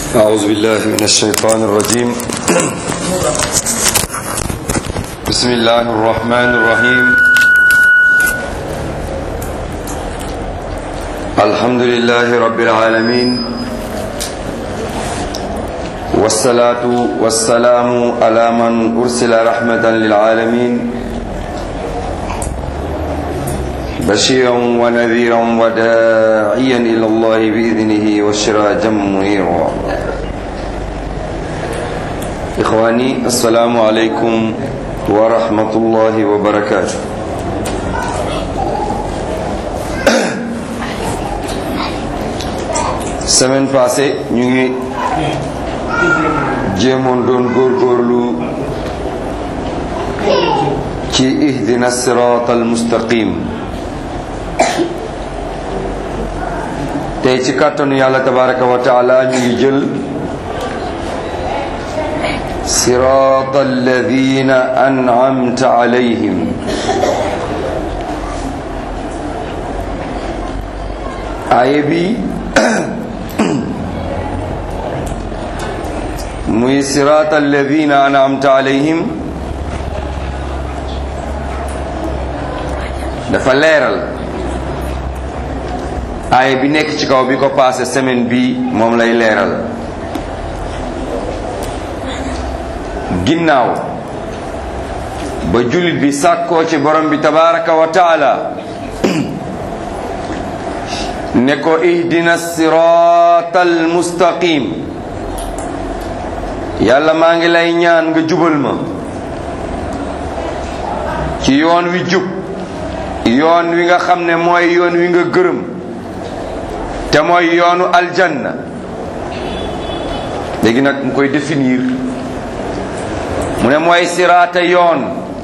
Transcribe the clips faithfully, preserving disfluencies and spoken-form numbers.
أعوذ بالله من الشيطان الرجيم. بسم الله الرحمن الرحيم. الحمد لله رب العالمين، والصلاة والسلام على من أرسل رحمة للعالمين، بشيرا ونذيرا وداعيا إلى الله بإذنه وسراجا منيرا. إخواني السلام عليكم ورحمة الله وبركاته. semaine passée ñu ngi jéemoon doon góorgóorlu ci ihdina siraatal mustaqim. tey ci kàttanu yàlla tabaraka wa taala ñu ngi jël siraatal ladina an'amta alayhim. aaya bi muy siraatal ladina an'amta alayhim dafa leeral aaya bi nekk ci kaw bi ko passé semaine bi moom lay leeral. ginnaaw ba jullit bi sàkkoo ci borom bi tabaraka wa taala ne ko ihdina siraatal mustaqim, yàlla maa ngi lay ñaan nga jubal ma ci yoon wi jub, yoon wi nga xam ne mooy yoon wi nga gërëm te mooy yoonu aljanna. léegi nag mu koy définir mu ne mooy siraata yoon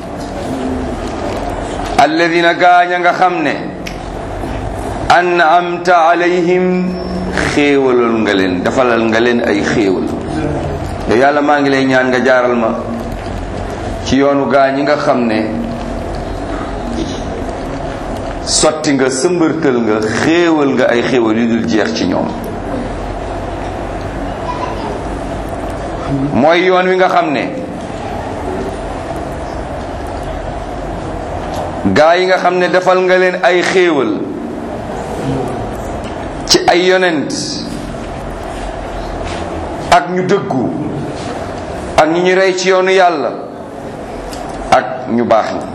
alladina gaaña nga xam ne an'amta alayhim xéewalal nga leen, defalal nga leen ay xéewal. yow yàlla maa ngi lay ñaan nga jaaral ma ci yoonu gaañ yi nga xam ne sotti nga sëmbërtël nga xéewal nga ay xéewal yu dul jeex ci ñoom. mooy yoon wi nga xam ne gaa yi nga xam ne defal nga leen ay xéewal ci ay yonent ak ñu dëggu ak ñi ñu rey ci yoonu yàlla ak ñu baax ñi.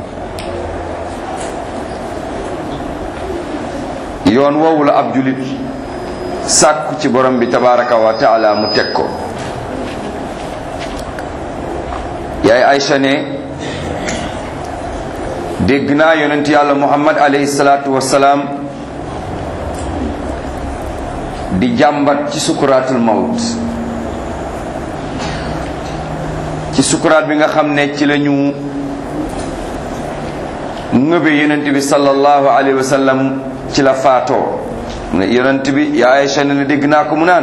yoon woowu la ab julit sàkku ci borom bi tabaraka wa taala mu teg ko. yaay Aysa ne dégg naa yonent yàlla Muhammad alayhi salaatu wassalaam di jàmbat ci sukuraatul mawt, ci sukuraat bi nga xam ne ci la ñu ngëbe yonent bi sallallahu alayhi wa sallam ci la faatoo. ne yonent bi yaa Aysa ne dégg naa ko mu naan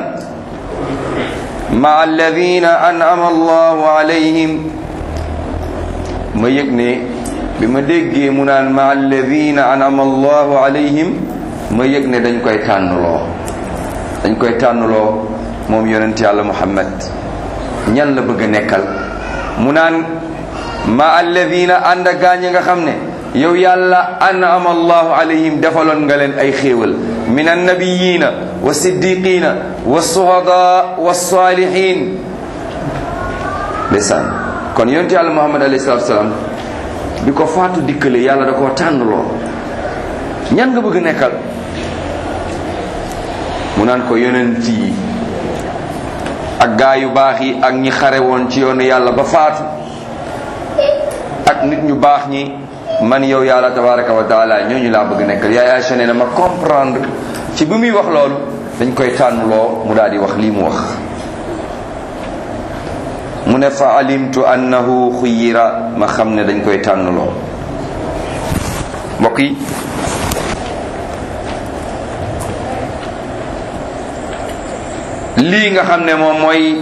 ma alladina an'ama allahu alayhim. ma yëg ne bi ma déggee mu naan ma alladina an'ama allahu alayhim, ma yëg ne dañ koy tànnloo dañ koy tànnloo moom yonent yàlla Muhammad ñan la bëgg a nekkal. mu naan ma alladina ànd ak gaañ nga xam ne yow yàlla an'ama allahu alayhim defaloon nga leen ay xéewal min annabiyina wa siddiqina wa suhada wa salihin. ndeysaan kon yonent yàlla Muhammad alayhi salaatu wasalaam bi ko faatu dikkale yàlla da koo tànnloo ñan nga bëgg a nekkal. mu naan ko yonent yi ak gaa yu baax yi ak ñi xare woon ci yoonu yàlla ba faatu ak nit ñu baax ñi, man yow yàlla tabaraka wa taala ñooñu laa bëgg nekkal. yaay Aysa nee na ma comprendre ci bi muy wax loolu dañ koy tànnloo mu daal di wax lii mu wax. mu ne fa alimtu annahu xuyira, ma xam ne dañ koy tànnloo. mbokk yi lii nga xam ne moom mooy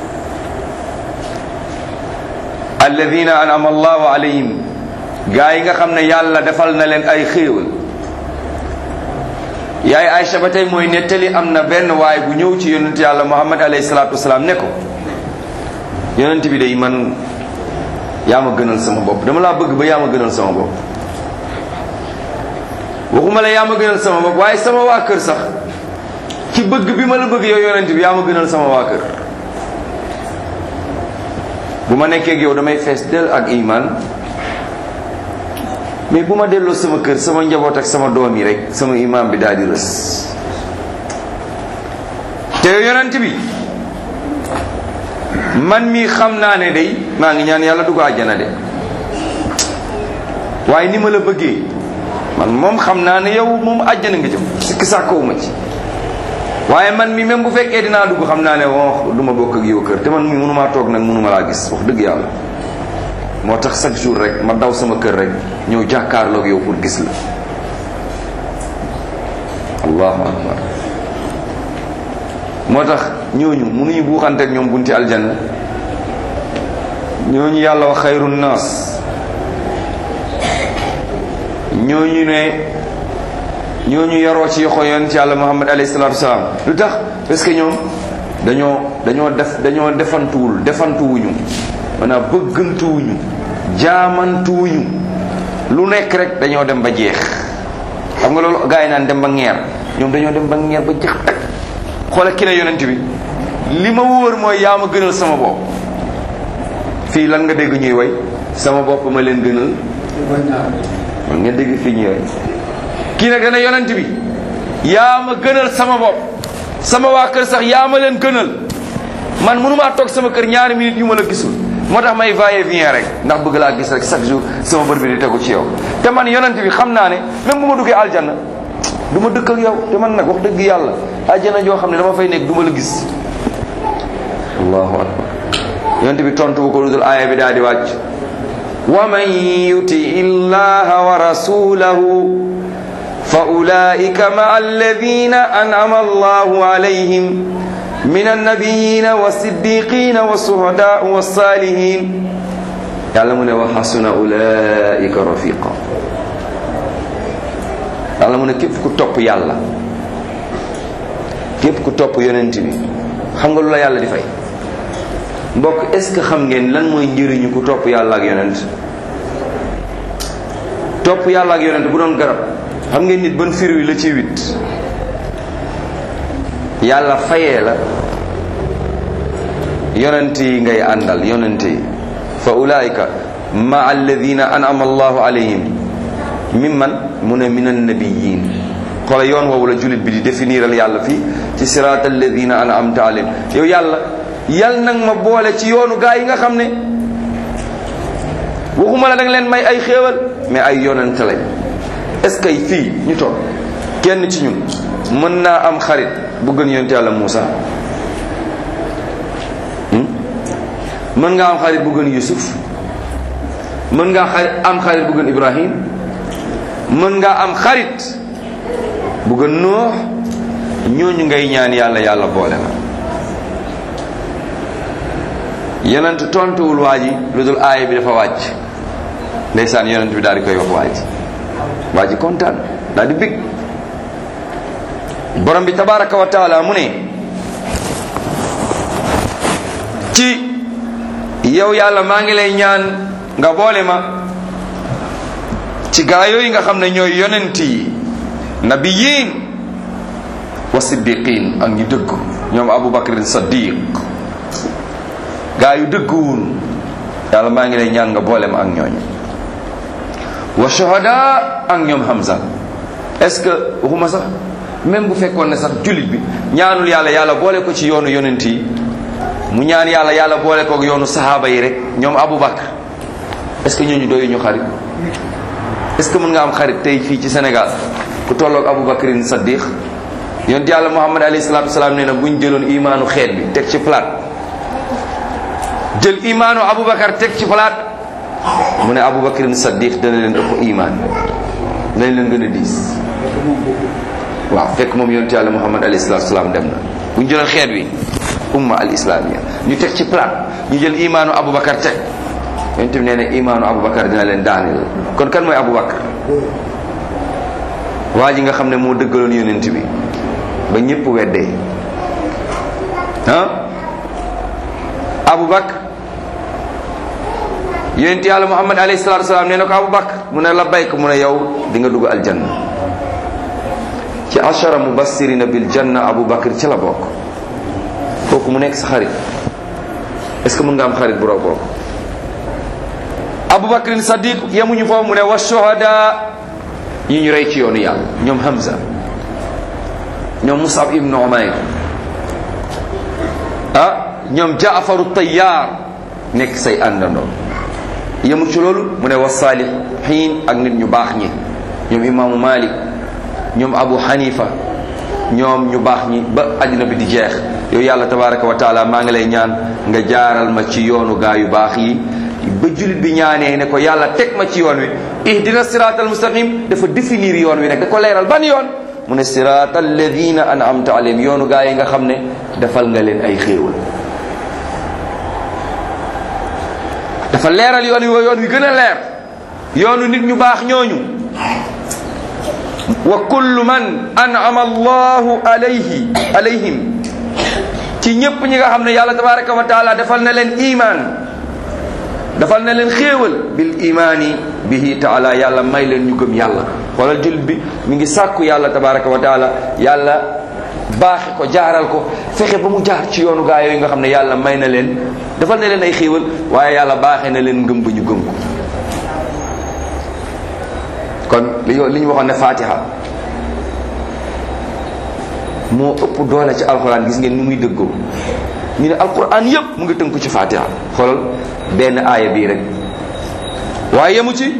alladina an'ama allahu alayhim, gaa yi nga xam ne yàlla defal na leen ay xéewal yaay Aïcha ba tey mooy nettali am na benn waay bu ñëw ci yonent yàlla Muhammad alayhi salaatu wasalaam ne ko yonent bi day man yaa ma gënal sama bopp dama laa bëgg ba yaa ma gënal sama bopp waxuma la yaa ma gënal sama bopp waaye sama waa kër sax ci bëgg bi ma la bëgg yow yonent bi yaa ma gënal sama waa kër bu ma nekkee ak yow damay fees del ak iman mais bu ma delloo sama kër sama njaboot ak sama doom yi rek sama iman bi daal di rës te yonent bi man mii xam naa ne day maa ngi ñaan yàlla dugg àjjana de waaye ni ma la bëggee man moom xam naa ne yow moom àjjana nga jëm sikki sàkkowu ma ci waaye man mi même bu fekkee dinaa dugg xam naa ne wax du ma bokk ak yow kër te man mi mënumaa toog nag mënuma laa gis wax dëgg yàlla moo tax chaque jour rek ma daw sama kër rek ñëw jàkkaarloog yow pour gis la allahu akbar moo tax ñooñu mënuñu buuxante ak ñoom bunti aljanna ñooñu yàlla wax xayrun naas ñooñu ne ñooñu yaroo ci yoxo yonent yàlla Muhammad alayhi salaatu wasalaam lu tax parce que ñoom dañoo dañoo def dañoo defantuwul defantuwuñu maanaam bëggantuwuñu jaamantuwuñu lu nekk rek dañoo dem ba jeex xam nga loolu gaa yi naan dem ba ngeer ñoom dañoo dem ba ngeer ba jeex tak xoolal ki ne yonent bi li ma wóor mooy yaa ma gënal sama bopp fii lan nga dégg ñuy way sama bopp ma leen gënal man nga dégg fii ñuy way kii nag dana yonent bi yaa ma gënal sama bopp sama waa kër sax yaa ma leen gënal man mënumaa toog sama kër ñaari minutes yu ma la gisul moo tax may va et vient rek ndax bëgg laa gis rek chaque jour sama bër bi di tegu ci yow te man yonent bi xam naa ne même bu ma duggee aljanna du ma dëkk ak yow te man nag wax dëgg yàlla aljanna joo xam ne dama fay nekk du ma la gis allahu akbar yonent bi tontu bu ko dudul aaya bi daal di wàcc wa man yuti illaha wa rasulahu fa ulaika maa alladina an'ama allahu alayhim min annabiyina wa siddiqina wa suhadaa wa salihin yàlla mu ne wa hasuna ulaika rafiqa yàlla mu ne képp ku topp yàlla képp ku topp yonent bi xam nga lu la yàlla di fay mbokk est-ce que xam ngeen lan mooy njëriñu ku topp yàlla ak yonent topp yàlla ak yonent bu doon garab xam ngeen nit ban fir wi la ci wit yàlla fayee la yonent yi ngay àndal yonent yi fa ulaika ma alladina an'ama allahu alayhim mimman mu ne min annabiyin xoola yoon woowu la jullit bi di définiral yàlla fii ci siraat alladina an'amta alayhim yow yàlla yal nag ma boole ci yoonu gaa yi nga xam ne waxuma la danga leen may ay xéewal mais ay yonent lañ est-ce que fii ñu toog kenn ci ñun mën naa am xarit bu gën yonent yàlla Muusa mën nga am xarit bu gën Yusuf mën nga xarit am xarit bu gën Ibrahim mën nga am xarit bu gën Nuux ñooñu ngay ñaan yàlla yàlla boole la yonent tontuwul waa ji lu dul aaya bi dafa wàcc ndeysaan yonent bi daal di koy wax waa ji waa ji kontaan daal di bég borom bi tabaraka wa taala mu ne ci yow yàlla maa ngi lay ñaan nga boole ma ci gaa yooyu nga xam ne ñooy yonent yi nabiyin wa siddiqin ak ñu dëgg ñoom Abu Bakrin Saddiq gaa yu dëgguwul yàlla maa ngi lay ñaan nga boole ma ak ñooñu wa shuhada ak ñoom Hamza est-ce que waxuma sax même bu fekkoon ne sax jullit bi ñaanul yàlla yàlla boole ko ci yoonu yonent yi mu ñaan yàlla yàlla boole ko ak yoonu sahaaba yi rek ñoom Abu Bakr est-ce que ñooñu doyu ñu xarit est-ce que mën nga am xarit tey fii ci Sénégal ku tolloog Abu Bakrin Saddiq yonent yàlla Muhammad alayhi salaatu wasalaam nee na bu ñu jëloon imaanu xeet bi teg ci plat jël imaanu Aboubacar teg ci palaat mu ne Aboubacar Saddiq dana leen ëpp imaan dana leen gën a diis waaw fekk moom yonent yàlla Muhammad alayhi salaatu salaam dem na bu ñu jëloon xeet wi umma al islamia ñu teg ci palaat ñu jël imaanu Aboubacar teg yonent bi nee na imaanu Aboubacar dina leen daaneel kon kan mooy Aboubacar waa ji nga xam ne moo dëggaloon yonent bi ba ñëpp weddee ah Abu Bakr yonent yàlla Muhammad alayhi salaatu wasalaam nee na ko Abu Bakr mu ne labbayk mu ne yow di nga dugg aljanna. ci ashara mubassirina bil janna Abu Bakr ci la bokk. kooku mu nekk sa xarit est-ce que mën nga am xarit bu raw kooku. Abu Bakrin Sadiq yemuñu foofu mu ne wa shuhada ñi ñu rey ci yoonu yàlla ñoom Hamza ñoom Mus'ab ibn Umayr ah ñoom Jaafaru Tayyar nekk say àndandoo. yemu ci loolu mu ne wa saalihiin ak nit ñu baax ñi ñoom imaamu Malik ñoom Abu Hanifa ñoom ñu baax ñi ba àddina bi di jeex. yow yàlla tabaraka wa taala maa ngi lay ñaan nga jaaral ma ci yoonu gaa yu baax yi ba jullit bi ñaanee ne ko yàlla teg ma ci yoon wi ihdina siratal mustaqim dafa définir yoon wi nag da ko leeral ban yoon mu ne siratal ladina an'amta alayhim yoonu gaa yi nga xam ne defal nga leen ay xéewal. dafa leeral yoon wi yoon wi gën a leer yoonu nit ñu baax ñooñu. wa kullu man an'ama allahu alayhi alayhim ci ñëpp ñi nga xam ne yàlla tabaraka wa taala defal na leen iman defal na leen xéewal bil imaani bihi taala yàlla may leen ñu gëm yàlla. xoolal jullit bi mi ngi sàkku yàlla tabaraka wa taala yàlla baaxe ko jaaral ko fexe ba mu jaar ci yoonu gaa yooyu nga xam ne yàlla may na leen defal na leen ay xéewal waaye yàlla baaxee na leen ngëm ba ñu gëm ko. kon li li ñu waxoon ne Fatiha moo ëpp doole ci alquran gis ngeen ni muy dëggoo ñu ne alquran yépp mu ngi tënku ci Fatiha. xoolal benn aaya bii rek waaye yemu ci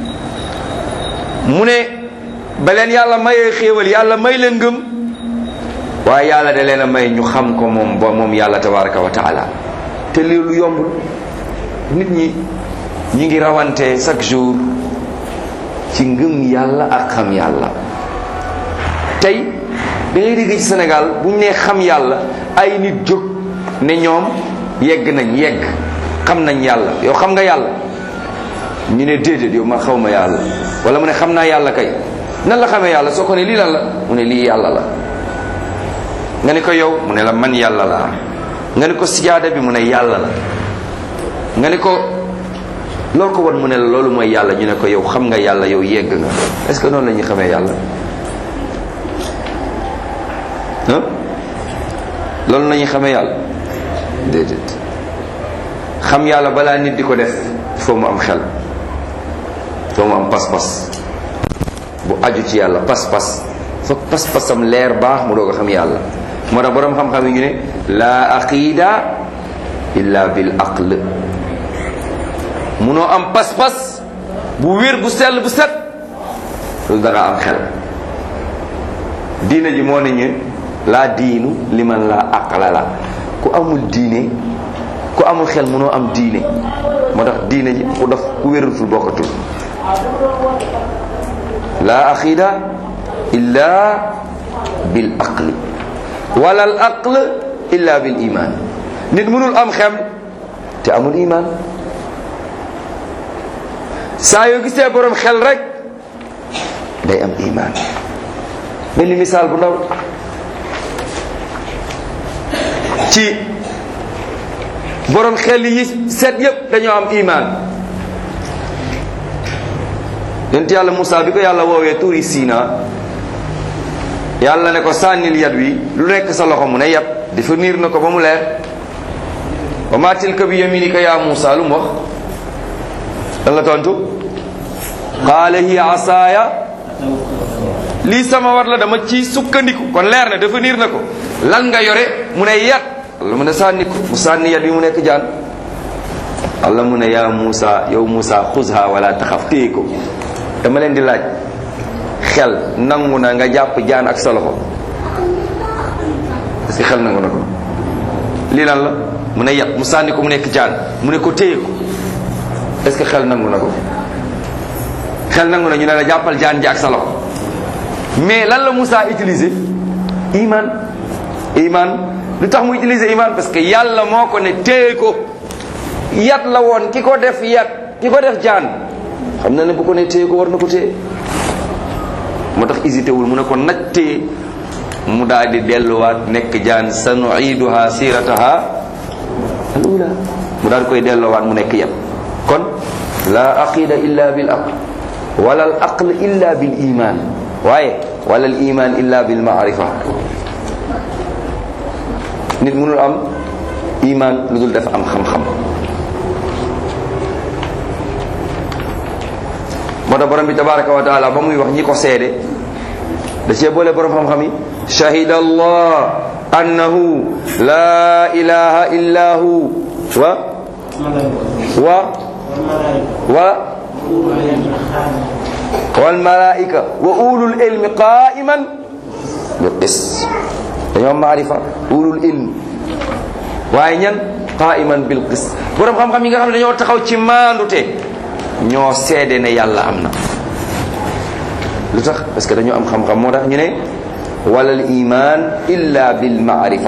mu ne ba leen yàlla mayee xéewal yàlla may leen ngëm waaye yàlla da leen a may ñu xam ko moom ba moom yàlla tabaraka wa taala. te lii lu yombul nit ñi ñi ngi rawante chaque jour ci ngëm yàlla ak xam yàlla. tey da ngay dégg ci Sénégal bu ñu nee xam yàlla ay nit jóg ne ñoom yegg nañ yegg xam nañ yàlla. yow xam nga yàlla ñu ne déedéet yow ma xaw ma yàlla wala mu ne xam naa yàlla kay nan la xamee yàlla soo ko ne lii lan la mu ne lii yàlla la. nga ne ko yow mu ne la man yàlla la nga ne ko sijaada bi mu ne yàlla la nga ne ko loo ko won mu ne la loolu mooy yàlla ñu ne ko yow xam nga yàlla yow yegg nga. est-ce que noonu la ñuy xamee yàlla ah loolu la ñuy xamee yàlla déedéet. xam yàlla balaa nit di ko def foo mu am xel foo mu am pas-pas bu aju ci yàlla pas-pas foog pas-pasam leer baax mu doog a xam yàlla. moo tax boroom xam-xam yi ñu ne laa aqida illa bil aql. munoo am pas-pas bu wér bu sell bu set loolu da nga am xel. diine ji moo ne ñu laa diinu liman laa aqla la ku amul diine ku amul xel munoo am diine. moo tax diine ji ku def ku wérutul bokkatul. laa aqida illa bil aqli wala al aql illa bil iman. nit mënul am xel te amul iman. saa yoo gisee borom xel rek day am iman. benn misaal bu ndaw ci borom xel yi set yépp dañoo am iman. yonent yàlla Moussa bi ko yàlla woowee tuuri Sina yàlla ne ko sànnil yat wi lu nekk sa loxo mu ne yat dafa niir na ko ba mu leer. wa ma tilka bi yaminika ya Moussa lu mu wax lan la tontu qaala hiya asaaya lii sama war la dama ci sukkandiku kon leer na dafa niir na ko. lan nga yore mu ne yat Allah mu ne sànni ko mu sànni yat bi mu nekk jaan. Allah mu ne yaa Moussa yow Moussa xuzha wala taxaf téye ko. dama leen di laaj xel nangu na nga jàpp jaan ak sa loxo est-ce que xel nangu na ko. lii lan la mu ne yat mu sànni ko mu nekk jaan mu ne ko téye ko est-ce que xel nangu na ko. xel nangu na ñu ne la jàppal jaan ji ak sa loxo. mais lan la Moussa utiliser iman. iman lu tax mu utiliser iman parce que yàlla moo ko ne téye ko. yat la woon ki ko def yat ki ko def jaan xam na ne bu ko ne téye ko war na ko téye. moo tax hésité wul mu ne ko nattee mu daal di delluwaat nekk jaan sanuiduha sirataha al ula mu daal koy delloowaat mu nekk yem. kon la aqida illa bil aql wala al aql illa bil iman waaye wala al iman illa bil maarifa. nit mënul am iman lu dul dafa am xam-xam. moo tax borom bi tabaraka wa taala ba muy wax ñi ko seede da cee boole borom xam-xam yi shahida allah annahu la ilaha illa hu wa wa wa wal malaika wa ulul ilmi qa'iman bil qist dañoo maarifa ulul ilmi waaye ñan qa'iman bil qist borom xam-xam yi nga xam ne dañoo taxaw ci maandute ñoo seede ne yàlla am na. lu tax parce que dañoo am xam-xam moo tax ñu ne walal iman illa bil maarifa.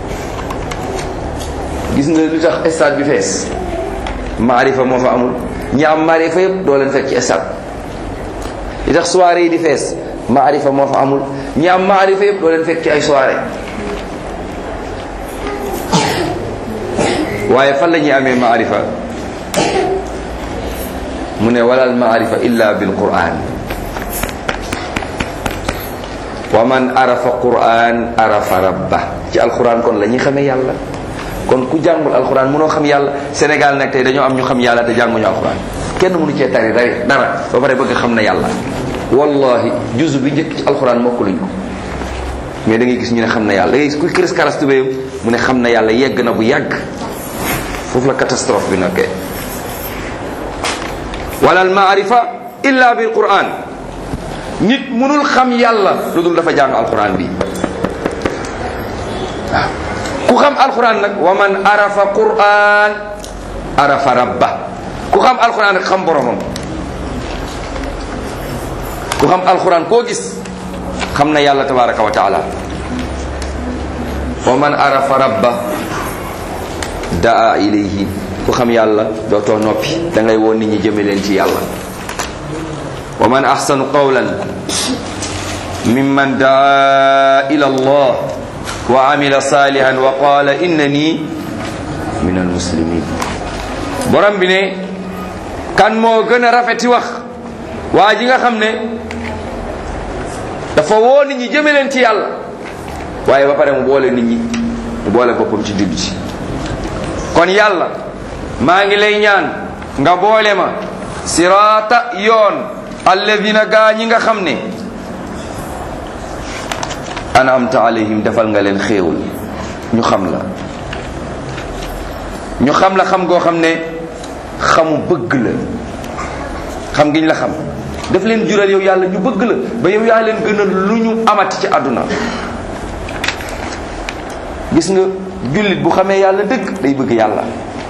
gis nga lu tax stade bi fees maarifa moo fa amul ñi am maarifa yëpp doo leen fekk ci stade. li tax soirée yi di fees maarifa moo fa amul ñi am maarifa yëpp doo leen fekk ci ay soirée. waaye fan la ñuy amee maarifa mu ne walal maarifa illa bil quran wa man arafa quran arafa rabba. ci alquran kon la ñuy xamee yàlla. kon ku jàngul alquran mënoo xam yàlla. Sénégal nag tey dañoo am ñu xam yàlla te jànguñu alquran kenn mënu cee tari dara dara ba pare bëgg xam na yàlla. wallahi juzu bi njëkk ci alquran mokk luñ ko mais da ngay gis ñu ne xam na yàlla da ngay gis kuy kris karas tubéyam mu ne xam na yàlla yegg na bu yàgg. foofu la catastrophe bi nekkee. wala al maarifa illa bil quran. nit mënul xam yàlla lu dul dafa jàng alquran bi waaw. ku xam alquran nag wa man arafa quran arafa rabba. ku xam alquran nag xam boromam. ku xam alquran koo gis xam na yàlla tabaraka wa taala. wa man arafa rabba daa ilayhi. ku xam yàlla dootoo noppi da ngay woo nit ñi jëme leen ci yàlla. wa man ahsanu qawlan mimman daa ila allah wa amila salihan wa qala innani min almuslimin. borom bi ne kan moo gën a rafeti wax waa ji nga xam ne dafa woo nit ñi jëme leen ci yàlla waaye ba pare mu boole nit ñi mu boole boppam ci jullit ci. kon yàlla maa ngi lay ñaan nga boole ma siraata yoon alladina gaa ñi nga xam ne an'amta alayhim defal nga leen xéewul ñu xam la ñu xam la xam goo xam ne xamu bëgg la. xam giñ la xam daf leen jural yow yàlla ñu bëgg la ba yow yaa leen gënal lu ñu amati ci àdduna. gis nga jullit bu xamee yàlla dëgg day bëgg yàlla.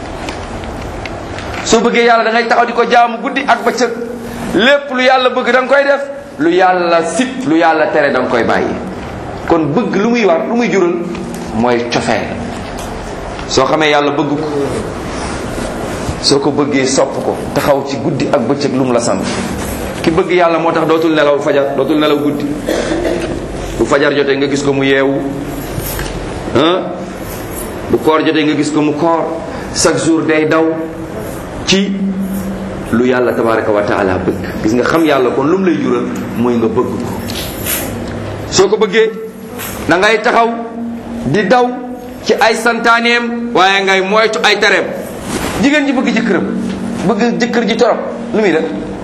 soo bëggee yàlla da ngay taxaw di ko jaamu guddi ak bëccëg lépp lu yàlla bëgg da nga koy def lu yàlla sip lu yàlla tere da nga koy bàyyi. kon bëgg lu muy war lu muy jural mooy cofeel. soo xamee yàlla bëgg ko soo ko bëggee sopp ko taxaw ci guddi ak bëccëg lu mu la sant. ki bëgg yàlla moo tax dootul nelaw fajar dootul nelaw guddi. bu fajar jotee nga gis ko mu yeewu ah bu koor jotee nga gis ko mu koor chaque jour day daw ci lu yàlla tabaraka wa taala bëgg. gis nga xam yàlla kon lu mu lay jural mooy nga bëgg ko. soo ko bëggee da ngay taxaw di daw ci ay santaaneem waaye ngay moytu ay tereem. jigéen ji bëgg jëkkëram bëgg jëkkër ji torop lu muy def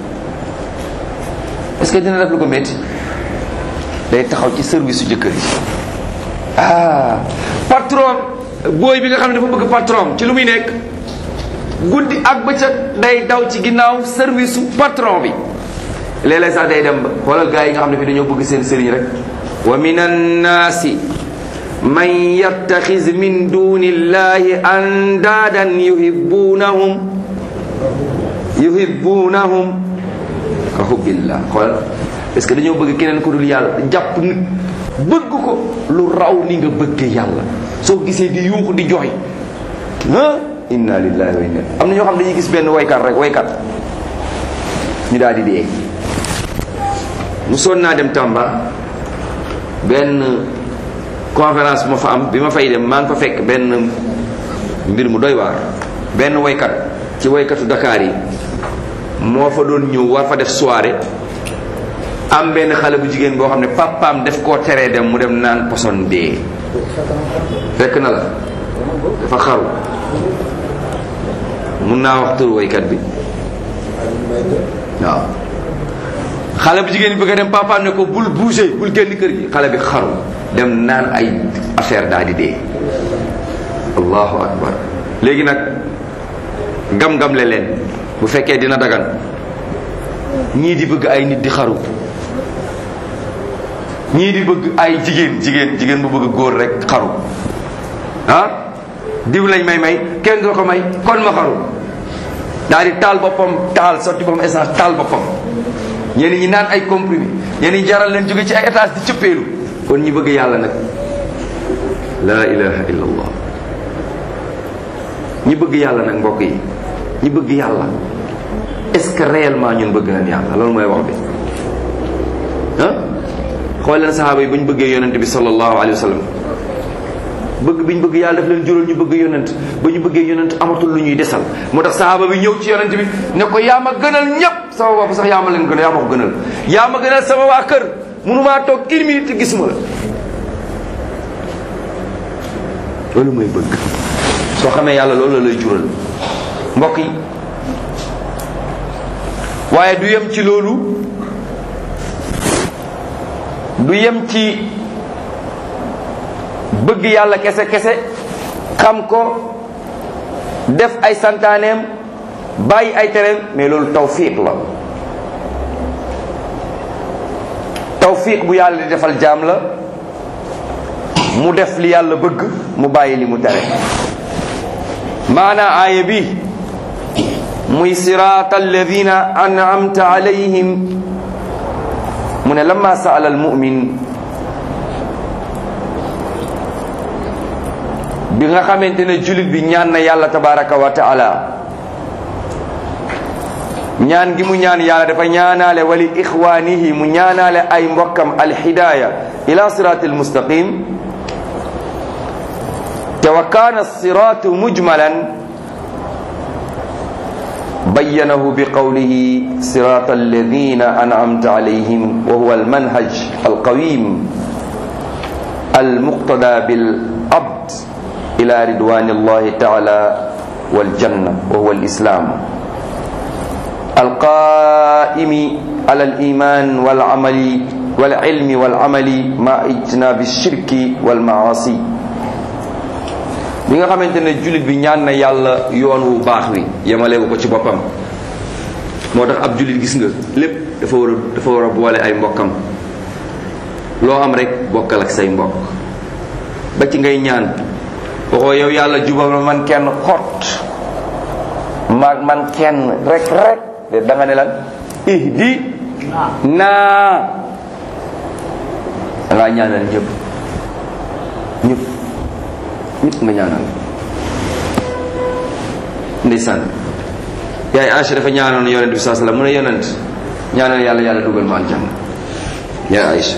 est-ce que dina def lu ko métti day taxaw ci service su jëkkër ji. ah patron booy bi nga xam ne dafa bëgg patron ci lu muy nekk guddi ak bëccëg day daw ci ginnaaw service su patron bi. léeg-léeg sax day dem ba xoolal gars yi nga xam ne fi dañoo bëgg seen sëriñ rek. wa min annaasi man yattaxiz min duni illahi andaadan yuhibbunahum yuhibbunahum ka hubbillah. xoolal est-ce que dañoo bëgg keneen ku dul yàlla jàpp nit bëgg ko lu raw ni nga bëggee yàlla. soo gisee di yuuxu di jooy ah inna lillahi wa inna. am na ñoo xam dañuy gis benn waykat rek waykat ñu daal di dee musoon naa dem Tamba benn conférence moo fa am bi ma fay dem maa ngi fa fekk benn mbir mu doy waar. benn woykat ci woykatu Dakar yi moo fa doon ñëw war fa def soirée am benn xale bu jigéen boo xam ne papaam def koo teree dem mu dem naan poson dee fekk na la dafa xaru. mun naa wax turu woykat bi waaw. xale bu jigéen bi bëgg a dem papaam ne ko bul bouger bul génn kër gi xale bi xaru dem naan ay affaire daal di dee. allahu akbar. léegi nag gam-gam le leen bu fekkee dina dagan ñii di bëgg ay nit di xaru, ñii di bëgg ay jigéen jigéen jigéen bu bëgg góor rek xaru. ah diw lañ may may kenn du ko may kon ma xaru daal di taal boppam taal sotti boppam essence taal boppam. ñenn ñi naan ay comprimé ñenn ñi jaral leen jóge ci ay étage di cëppeelu. kon ñi bëgg yàlla nag la ilaha illallah. ñi bëgg yàlla nag mbokk yi ñi bëgg yàlla est-ce que réellement ñun bëgg nañ yàlla loolu mooy wax bi ah. xool leen saxaaba yi ba ñu bëggee yonent bi sallallahu alayhi wa sallam bëgg bi ñu bëgg yàlla daf leen jural ñu bëgg yonent ba ñu bëggee yonent amatul lu ñuy desal. moo tax saxaaba bi ñëw ci yonent bi ne ko yaa ma gënal ñëpp sama bopp sax yaa ma leen gënal yaa ma ko gënal yaa ma gënal sama waa kër mënumaa toog une minute te gisuma la. loolu mooy bëgg. soo xamee yàlla loolu la lay jural mbokk yi. waaye du yem ci loolu du yem ci bëgg yàlla kese kese xam ko def ay santaaneem bàyyi ay tereem mais loolu tawfiq la. tawfiq bu yàlla di defal jaam la mu def li yàlla bëgg mu bàyyi li mu tere. maana aaya bi muy sirata alladina an'amta alayhim mu ne lamma sa'ala almu'min bi nga xamante ne jullit bi ñaan na yàlla tabaraka wa taala ñaan gi mu ñaan yàlla dafa ñaanaale wali ixwaanihi mu ñaanaale ay mbokkam alhidaaya ila sirati almustaqim te wa kaana siratu mujmalan bayyanahu bi qawlihi sirata alladina an'amta alayhim wa huwa almanhaj alqawim almuqtada bil abd ila ridwani allahi taala wal janna wa huwa alislam alqaimi ala aliman wal amali wal ilmi wal amali ma ijtinabi shirki wal maasi. bi nga xamante ne jullit bi ñaan na yàlla yoon wu baax wi yemalewu ko ci boppam moo tax ab jullit gis nga lépp dafa war a dafa war a boole ay mbokkam loo am rek bokkal ak say mbokk ba ci ngay ñaan waxoo yow yàlla jubal ma man kenn xott ma man kenn rek rek de da nga ne lan ihdi naa da ngaa ñaanal ñëpp ñëpp ñëpp nga ñaanal. ndeysaan yaay Aïcha dafa ñaanoon yonent bi saa salaam mu ne yonent ñaanal yàlla yàlla dugal ma aljanna. yaay Aïcha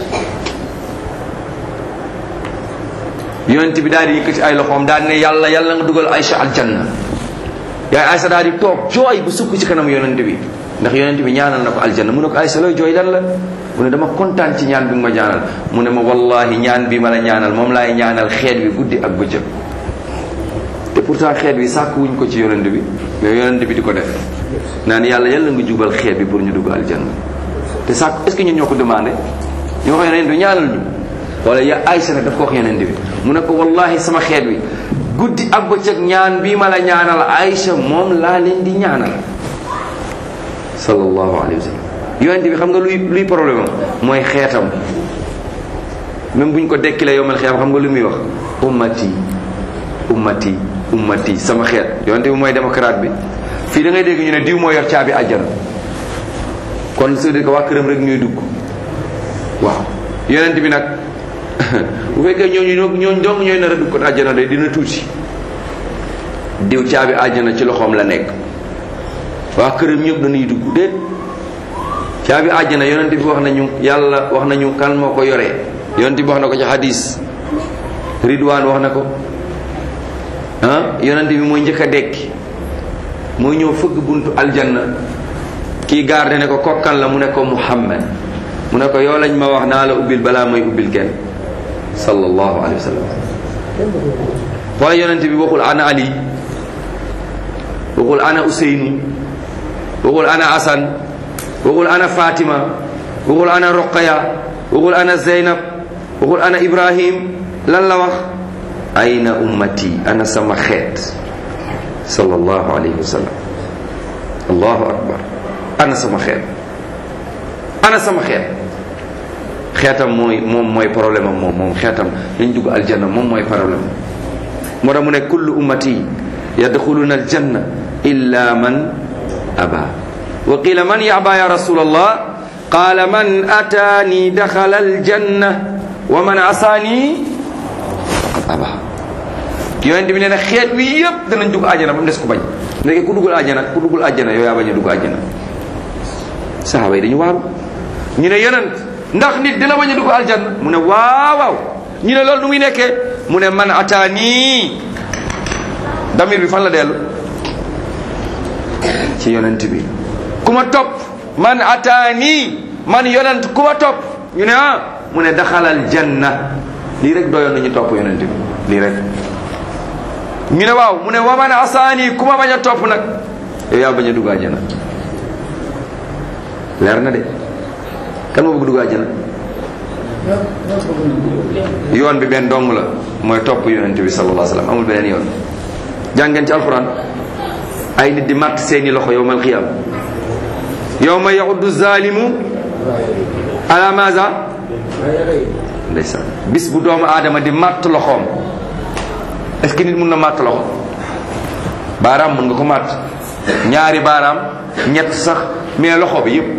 yonent bi daal di yëkkati ay loxoom daal ne yàlla yàlla nga dugal Aïcha aljanna. yaay Aïcha daal di toog jooy bu sukk ci kanam yonent bi ndax yonent bi ñaanal na ko aljanna mu ne ko Aïcha looy jooy lan la mu ne dama kontaan ci ñaan bi nga ma ñaanal mu ne ma wallahi ñaan bi ma la ñaanal moom laay ñaanal xeet bi guddi ak bëccëg te pourtant xeet bi sàkk wuñ ko ci yonent bi mais yonent bi di ko def naan yàlla yàlla nga jubal xeet bi pour ñu dugg aljanna te sàkk est ce que ñun ñoo ko demandé ñoo ko yonent bi ñaanal ñu wala ya Aïcha nag daf ko wax yonent bi mu ne ko wallahi sama xeet bi guddi ak bëccëg ñaan bi ma la ñaanal Aïcha moom laa leen di ñaanal sallallahu alayhi wa sallam. yonent bi xam nga luy luy problème am mooy xeetam même buñ ko dekkilee yomal xeetam xam nga lu muy wax ummati ummati ummati sama xeet. yonent bi mooy démocrate bi fii da ngay dégg ñu ne diw moo yor caabi àjjana kon c'est dire que waa këram rek ñuy dugg waaw yonent bi nag bu fekkee ñooñu ñooñu dong ñooy nar a dugg ko àjjana de dina tuuti diw caabi àjjana ci loxoom la nekk waa këram ñëpp dañuy dugg déet caabi àjjana yonent bi wax nañu yàlla wax nañu kan moo ko yoree yonent bi wax na ko ci hadis Ridwaan wax na ko ah yonent bi mooy njëkk a dekki mooy ñëw fëgg buntu aljanna kii garde ne ko kokkan la mu ne ko Muhammad mu ne ko yow lañ ma wax naa la ubbil balaa may ubbil kenn sallallahu alayhi wa sallam wala yonent bi waxul ana Ali waxul ana Useynu waxul ana Asan waxul ana Fatima waxul ana Roqaya waxul ana Zeynab waxul ana Ibrahim lan la wax ayna ummati ana sama xeet sallallahu alayhi wa sallam allahu akbar ana sama xeet ana sama xeet xeetam mooy moom mooy problème am moom moom xeetam dañ dugg aljanna moom mooy problème moo tax mu ne kullu ummati yadxuluna aljanna illa man aba wa qila man yaba ya rasul allah qala man atani daxala aljanna wa man asani faqad aba yonent bi nee na xeet wi yëpp danañ dugg àjjana ba mu des ku bañ ndeke ku duggul àjjana ku duggul àjjana yow yaa bañ a dugg àjjana saxaaba yi dañu waaru ñu ne yonent ndax nit dina bañ a dugg aljanna mu ne waaw waaw ñu ne loolu nu muy nekkee mu ne man ataani damir bi fan la dellu ci yonent bi ku ma topp man ataani man yonent ku ma topp ñu ne ah mu ne daxalal janna lii rek doyoon nañu topp yonent bi lii rek ñu ne waaw mu ne wa man asaani ku ma bañ a topp nag yow yaa bañ a dugg àjjana leer na de kan moo bëgg dugg àjjana yoon bi benn dong la mooy topp yonent bi sallallahu alayhi wa sallam amul beneen yoon jàngeen ci alquran ay nit di màtt seeni loxo yawmal qiyam yawma ya'uddu zalimu ala maza ndeysaan bis bu doomu aadama di màtt loxoom est-ce que nit mun na màtt loxo baaraam mun nga ko màtt ñaari baaraam ñett sax mais loxo bi yëpp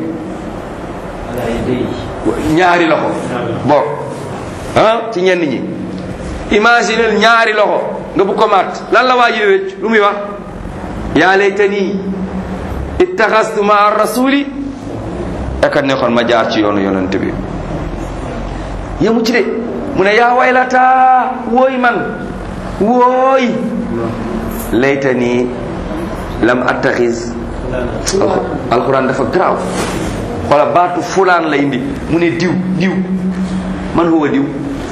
ñaari loxo bon ah ci ñenn ñi imaginez ñaari loxo nga bu ko màtt lan la waa ji rëcc lu muy wax yaa laytani ittaxastu maa rasuli aka neexoon ma jaar ci yoonu yonent bi yemu ci de mu ne yaa waylata wooy man wooy laytani lam attaxis alquran dafa garaaw xoola baatu fulaan la indi mu ne diw diw man huwa diw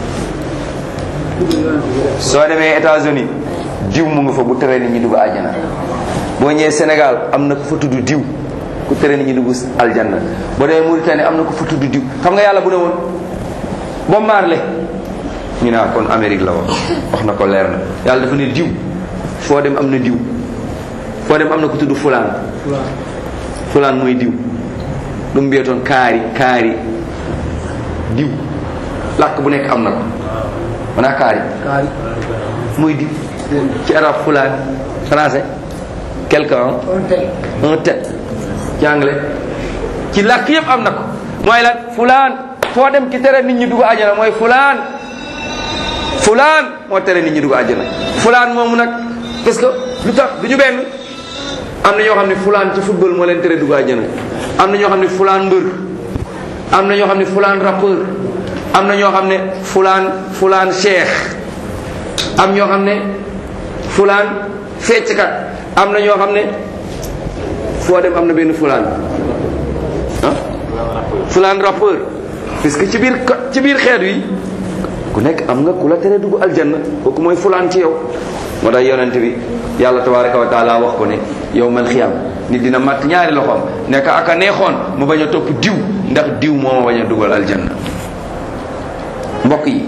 soo demee États-Unis diw mu nga fa bu tere nit ñi dugg àjjana boo ñëwee Sénégal am na ko fa tudd diw ku tere nit ñi dugg aljanna boo demee Mauritanie am na ko fa tudd diw xam nga yàlla bu ne woon Bob Marley ñu naa kon Amérique la wax wax na ko leer na yàlla dafa ne diw foo dem am na diw foo dem am na ko tudd fulaan fulaan mooy diw lu mu mbiyotoon kaari kaari diw làkk bu nekk am na ko maanaa kaari mooy diw ci arab fulaan français quelqu'un un tel ci anglais ci làkk yëpp am na ko mooy lan fulaan foo dem ki tere nit ñi dugg àjjana mooy fulaan fulaan moo tere nit ñi dugg àjjana fulaan moomu nag parce que lu tax du ñu benn am na ñoo xam ne fulaan ci football moo leen tere dugg àjjana am na ñoo xam ne fulaan mbër am na ñoo xam ne fulaan rappeur am na ñoo xam ne fulaan fulaan cheikh am ñoo xam ne fulaan fecckat am na ñoo xam ne foo dem am na benn fulaan ah fulaan rappeur parce que ci biir ci biir xeet wi ku nekk am nga ku la tere dugg aljanna kooku mooy fulaan ci yow moo tax yonent bi yàlla tabaraka wa taala wax ko ne yawmal xiyaam nit dina matt ñaari loxoom nekk aka neexoon mu bañ a topp diw ndax diw moo ma bañ a dugal aljanna mbokk yi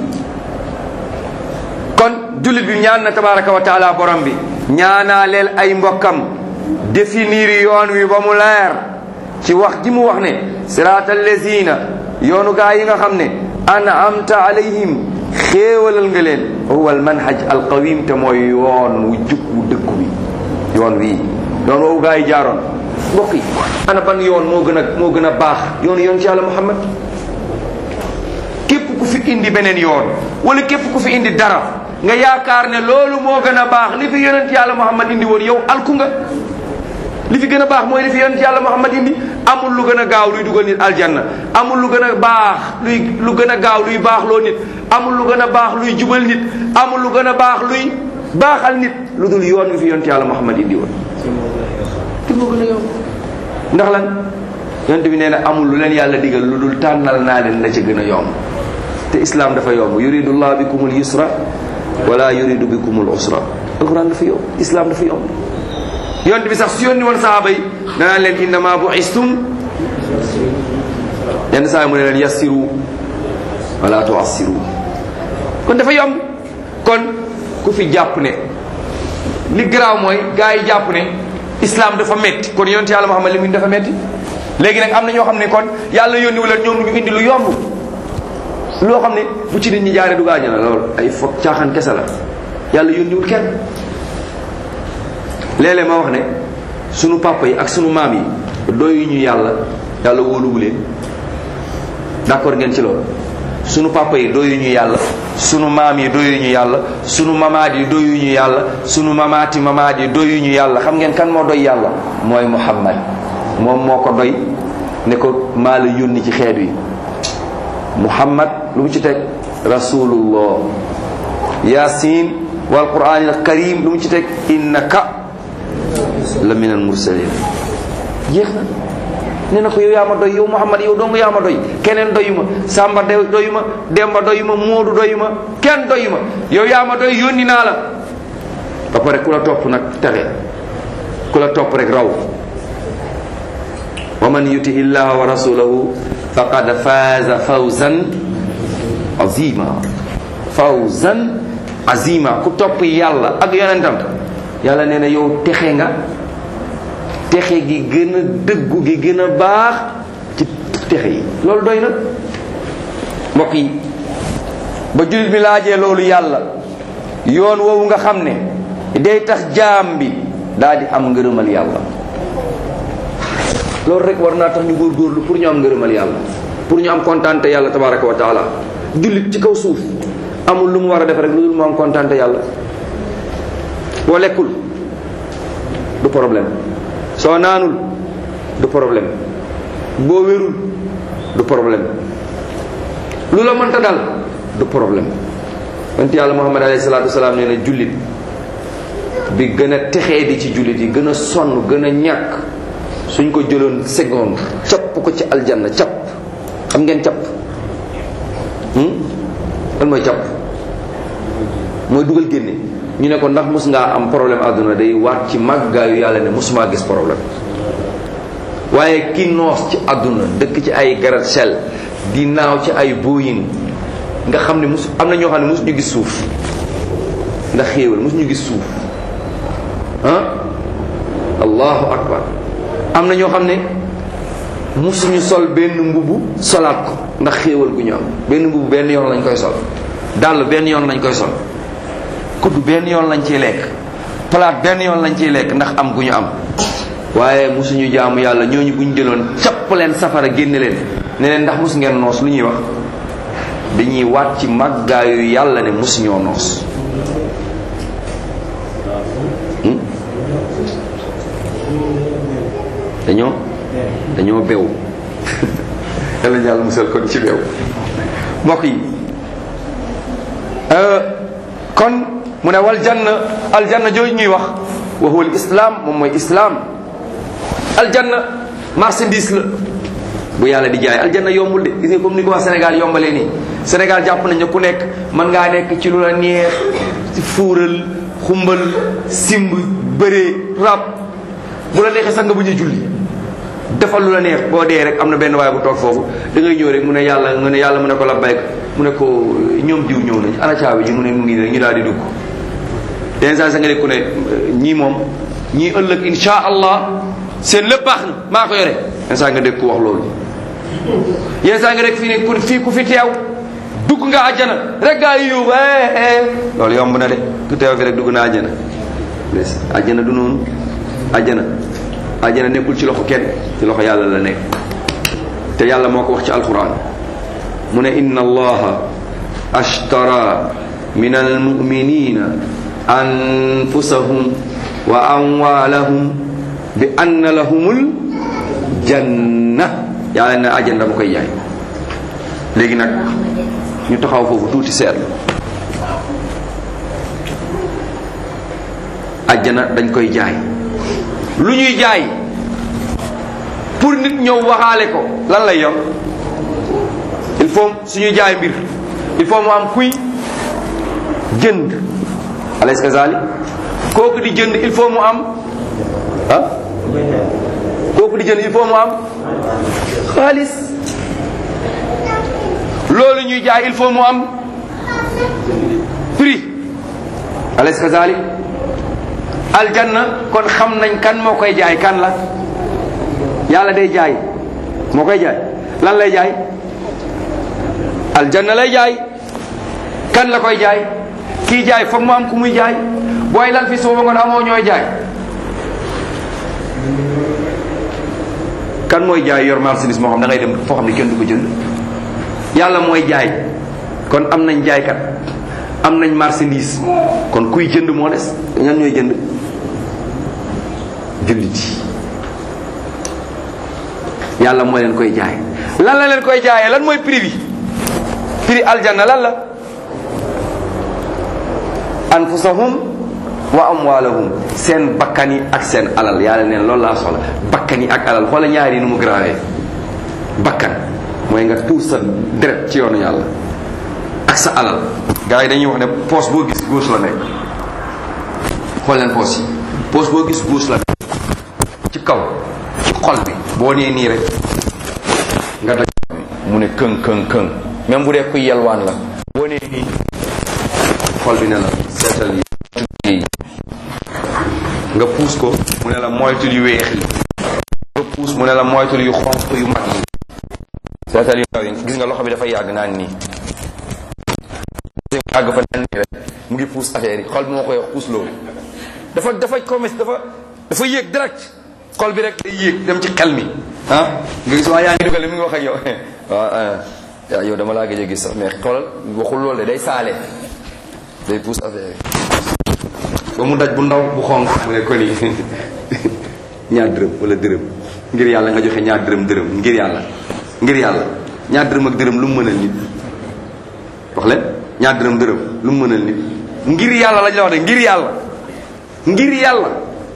kon jullit bi ñaan na tabaraka wa taala borom bi ñaanaa leel ay mbokkam définir yoon wi ba mu leer ci wax ji mu wax ne siraatal lazina yoonu gaa yi nga xam ne an'amta alayhim xéewalal nga leen huwa al manhaj al qawim te mooy yoon wu jub wu dëgg wi yoon wii yoon woowu gaa yi jaaroon mbokk yi ana ban yoon moo gën a moo gën a baax yoonu yoon ci yàlla Muhammad képp ku fi indi beneen yoon wala képp ku fi indi dara nga yaakaar ne loolu moo gën a baax li fi yonent yàlla Muhammad indi woon yow alku nga li fi gën a baax mooy li fi yonent yàlla Muhammad indi amul lu gën a gaaw luy dugal nit aljanna, amul lu gën a baax luy lu gën a gaaw luy baax loo nit, amul lu gën a baax luy jubal nit, amul lu gën a baax luy baaxal nit lu dul yoon wi fi yonent yàlla Muhammad indi woon. te moo gën a yomb ndax lan yonent bi nee na amul lu leen yàlla digal lu dul tànnal naa leen la ci gën a yomb. te islam dafa yomb yuridu llah bikumul yusra wala yuridu bikumul usra. alquran dafa yomb, islam dafa yomb. yonent bi sax su yónni woon sahaaba yi danaa leen innama bu'istum yenn saa yi mu ne leen yassiru wala tu'assiru. kon dafa yomb. kon ku fi jàpp ne li garaaw mooy gaa yi jàpp ne islam dafa metti kon yonent yàlla Muhammad li mu dafa metti. léegi nag am na ñoo xam ne kon yàlla yónni wu leen ñoom ñu indi lu yomb loo xam ne bu ci nit ñi jaaree du àjjana lool ay foog caaxaan kese la. yàlla yónniwul kenn. léeg-léeg ma wax ne sunu papa yi ak sunu maam yi doyuñu yàlla yàlla wóoluwu leen. d'accord ngeen ci loolu. sunu papa yi doyuñu yàlla sunu maam yi doyuñu yàlla sunu mamaat yi doyuñu yàlla sunu mamaati mamaat yi doyuñu yàlla. xam ngeen kan moo doy yàlla mooy Muhammad. moom moo ko doy ne ko maa la yónni ci xeet wi. Muhammad lu mu ci teg rasulullah. Yasin wal qur'anil karim lu mu ci teg innaka la minal mursalin. jeex na. nee na ko yow yaa ma doy yow Muhammad yow dong yaa ma doy keneen doyuma Samba doyuma Demba doyuma Moodu doyuma kenn doyuma yow yaa ma doy yónni naa la. ba pare ku la topp nag texe ku la topp rek raw. wa man yuti illaha wa rasulahu faqad faaza fawzan azima. fawzan azima ku topp yàlla ak yonentam yàlla nee na yow texe nga. texe gi gën a dëggu gi gën a baax ci texe yi. loolu doy na mbokk yi. ba jullit bi laajee loolu yàlla yoon woowu nga xam ne day tax jaam bi daal di am ngërëmal yàlla. loolu rek war naa tax ñu góorgóorlu pour ñu am ngërëmal yàlla, pour ñu am kontaante yàlla tabaraka wa taala. jullit ci kaw suuf amul lu mu war a def rek lu dul mu am kontaante yàlla. boo lekkul du problème, soo naanul du problème, boo wérul du problème, lu la mënta dal du problème. yonent yàlla Muhammad alayhi salaatu wasalaam nee na jullit bi gën a texee di ci jullit yi gën a sonn gën a ñàkk suñ ko jëloon seconde capp ko ci aljanna capp. xam ngeen capp lan mooy capp mooy dugal génne. ñu ne ko ndax mus ngaa am problème àdduna day waat ci màggaayu yàlla ne musumaa gis problème. waaye ki noos ci àdduna dëkk ci ay gratte-ciel di naaw ci ay Boeing nga xam ne mus am na ñoo xam ne musuñu gis suuf ndax xéewal musuñu gis suuf ah allahu akbar. am na ñoo xam ne musuñu sol benn mbubu solaat ko ndax xéewal gu ñu am. benn mbubu benn yoon lañ koy sol, dàll benn yoon lañ koy sol, kuddu benn yoon lañ ciy lekk, palaat benn yoon lañ ciy lekk ndax am gu ñu am. waaye musuñu jaamu yàlla ñooñu bu ñu jëloon capp leen safara génne leen ne leen ndax mus ngeen noos lu ñuy wax dañuy waat ci màggaayu yàlla ne musuñoo noos. dañoo dañoo bew yàlla yàlla musal kon ci bew. mbokk yi kon mu ne wal janna aljanna jooju ñuy wax wa huwa al islam moom mooy islam. aljanna marchandise la bu yàlla di jaay. aljanna yombul de gis nga comme ni ko wax Sénégal yombalee nii. Sénégal jàpp nañ ne ku nekk mën ngaa nekk ci lu la neex ci fuural xumbal simb bëree rab bu la neexee sax nga bañ a julli defal lu la neex. boo dee rek am na benn waay bu toog foofu da ngay ñëw rek mu ne yàlla mu ne yàlla mu ne ko la bayk mu ne ko ñoom diw ñëw nañ ana caabi ji mu ne mu ngi rek ñu daal di dugg. yenn saa sa nga ne ku ne ñii moom ñii ëllëg insha allah seen lépp baax na maa ko yore. yenn saa nga dégg ku wax loolu. yenn saa nga dégg fii ne ku fii ku fi teew dugg nga àjjana rek gaa yi yóbbu loolu yomb na de ku teew fi rek dugg na àjjana. des àjjana du noonu. àjjana àjjana nekkul ci loxo kenn ci loxo yàlla la nekk. te yàlla moo ko wax ci alquran mu ne inna allaha ashtara min almuminina anfusahum wa amwalahum bi anna lahumul janna yàlla ne àjjana dama koy jaay. léegi nag ñu taxaw foofu tuuti seetlu àjjana dañ koy jaay lu ñuy jaay pour nit ñëw waxaale ko lan lay yor il faut suñuy jaay mbir il faut mu am kuy jënd alaysa kazalik kooku di jënd il faut mu am ah kooku di jënd il faut mu am xaalis loolu ñuy jaay il faut mu am prix alaysa kazalik aljanna kon xam nañ kan moo koy jaay kan la yàlla day jaay moo koy jaay lan lay jaay aljanna lay jaay kan la koy jaay kii jaay foog mu am ku muy jaay booy lal fi suuba ngoon amoo ñooy jaay kan mooy jaay yor marchandise moo xam da ngay dem foo xam ne kenn du ko jënd yàlla mooy jaay kon am nañ jaaykat am nañ marchandise kon kuy jënd moo des ñan ñooy jënd jullit yi yàlla moo leen koy jaay lan la leen koy jaayee lan mooy prix bi prix aljanna lan la anfusahum wa amwalahum seen bakkan yi ak seen alal yàlla neen loolu laa soxla bakkan yi ak alal xoola ñaari yi nu mu grawee bakkan mooy nga tuur sa deret ci yoonu yàlla ak sa alal gars yi dañuy wax ne poche boo gis gauche la nekk xool leen poche yi poche boo gis gauche la nekk ci kaw ci xol bi boo nee nii rek nga daj mu ne këng këng këng même bu dee kuy yelwaan la boo nee nii xol bi ne la seetal yi nga puus ko mu ne la moytul yu weex yi nga puus mu ne la moytul yu xonq yu mag yi seetal yu ndaw yi gis nga loxo bi dafay yàgg naan nii yàgg fa naan nii rek mu ngi puus affaire yi xol bi moo koy wax puus loolu dafa dafa commerce dafa dafa yéeg direct xol bi rek day yéeg dem ci xel mi ah nga gis waa yaa ngi dugal mi ngi wax ak yow waaw yow dama laa gëj a gis sax mais xoolal waxul loolu day saale day puus affaire yi ba mu daj bu ndaw bu xonq mu ne ko ni ñaar dërëm wala dërëm ngir yàlla nga joxe ñaar dërëm dërëm ngir yàlla ngir yàlla ñaar dërëm ak dërëm lu mu mënal nit wax leen ñaar dërëm dërëm lu mu mënal nit ngir yàlla lañ la wax de ngir yàlla ngir yàlla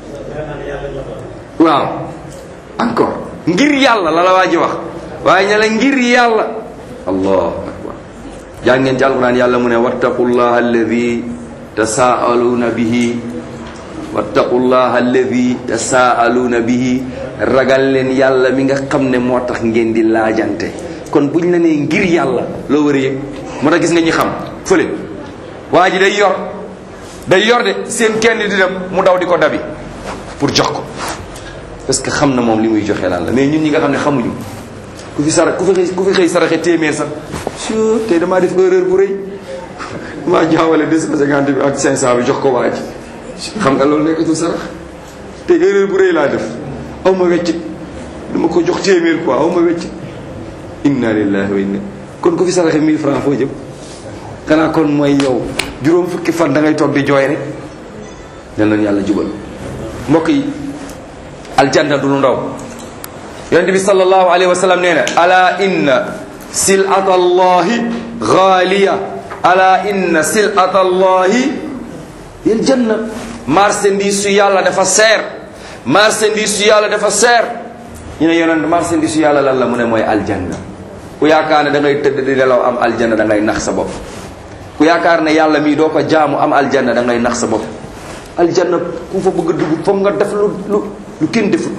waaw encore ngir yàlla la la waa ji wax waaye ña la ngir yàlla allahu akbar jàng ngeen ci alquran yàlla mu ne wattaqullaha alladi tasaaluuna bihi wattaqullaha alladi tasaaluuna bihi ragal leen yàlla mi nga xam ne moo tax ngeen di laajante kon buñ la nee ngir yàlla loo war a yëg moo tax gis nga ñi xam fële waa ji day yor day yor de seen kenn di dem mu daw di ko dabi pour jox ko parce que xam na moom li muy joxe lan la mais ñun ñi nga xam ne xamuñu ku fi sara ku fi xëy ku fi xëy saraxe téeméer sax su tey damaa def erreur bu rëy maa jaawale deux cent cinquante bi ak cinq cent bi jox ko waa ji xam nga loolu nekkatul sarax te erreur bu rëy laa def aw ma weccit dama ko jox téeméer quoi aw ma weccit inna lillahi wa inna kon ku fi saraxe mille francs foo jëm xanaa kon mooy yow juróom fukki fan da ngay toog di jooy rek yal nañu yàlla jubal mbokk yi aljanna du lu ndaw yonent bi sallallahu alayhi wa sallam nee na ala inna silata allahi ghaliya ala inna silata allahi yel janna marchandise su yàlla dafa seer marchandise su yàlla dafa seer ñu ne yonent marchandise su yàlla lan la mu ne mooy aljanna ku yaakaar ne da ngay tëdd di nelaw am aljanna da ngay nax sa bopp ku yaakaar ne yàlla mii doo ko jaamu am aljanna da ngay nax sa bopp aljanna ku fa bëgg a dugg foog nga def lu lu lu kenn deful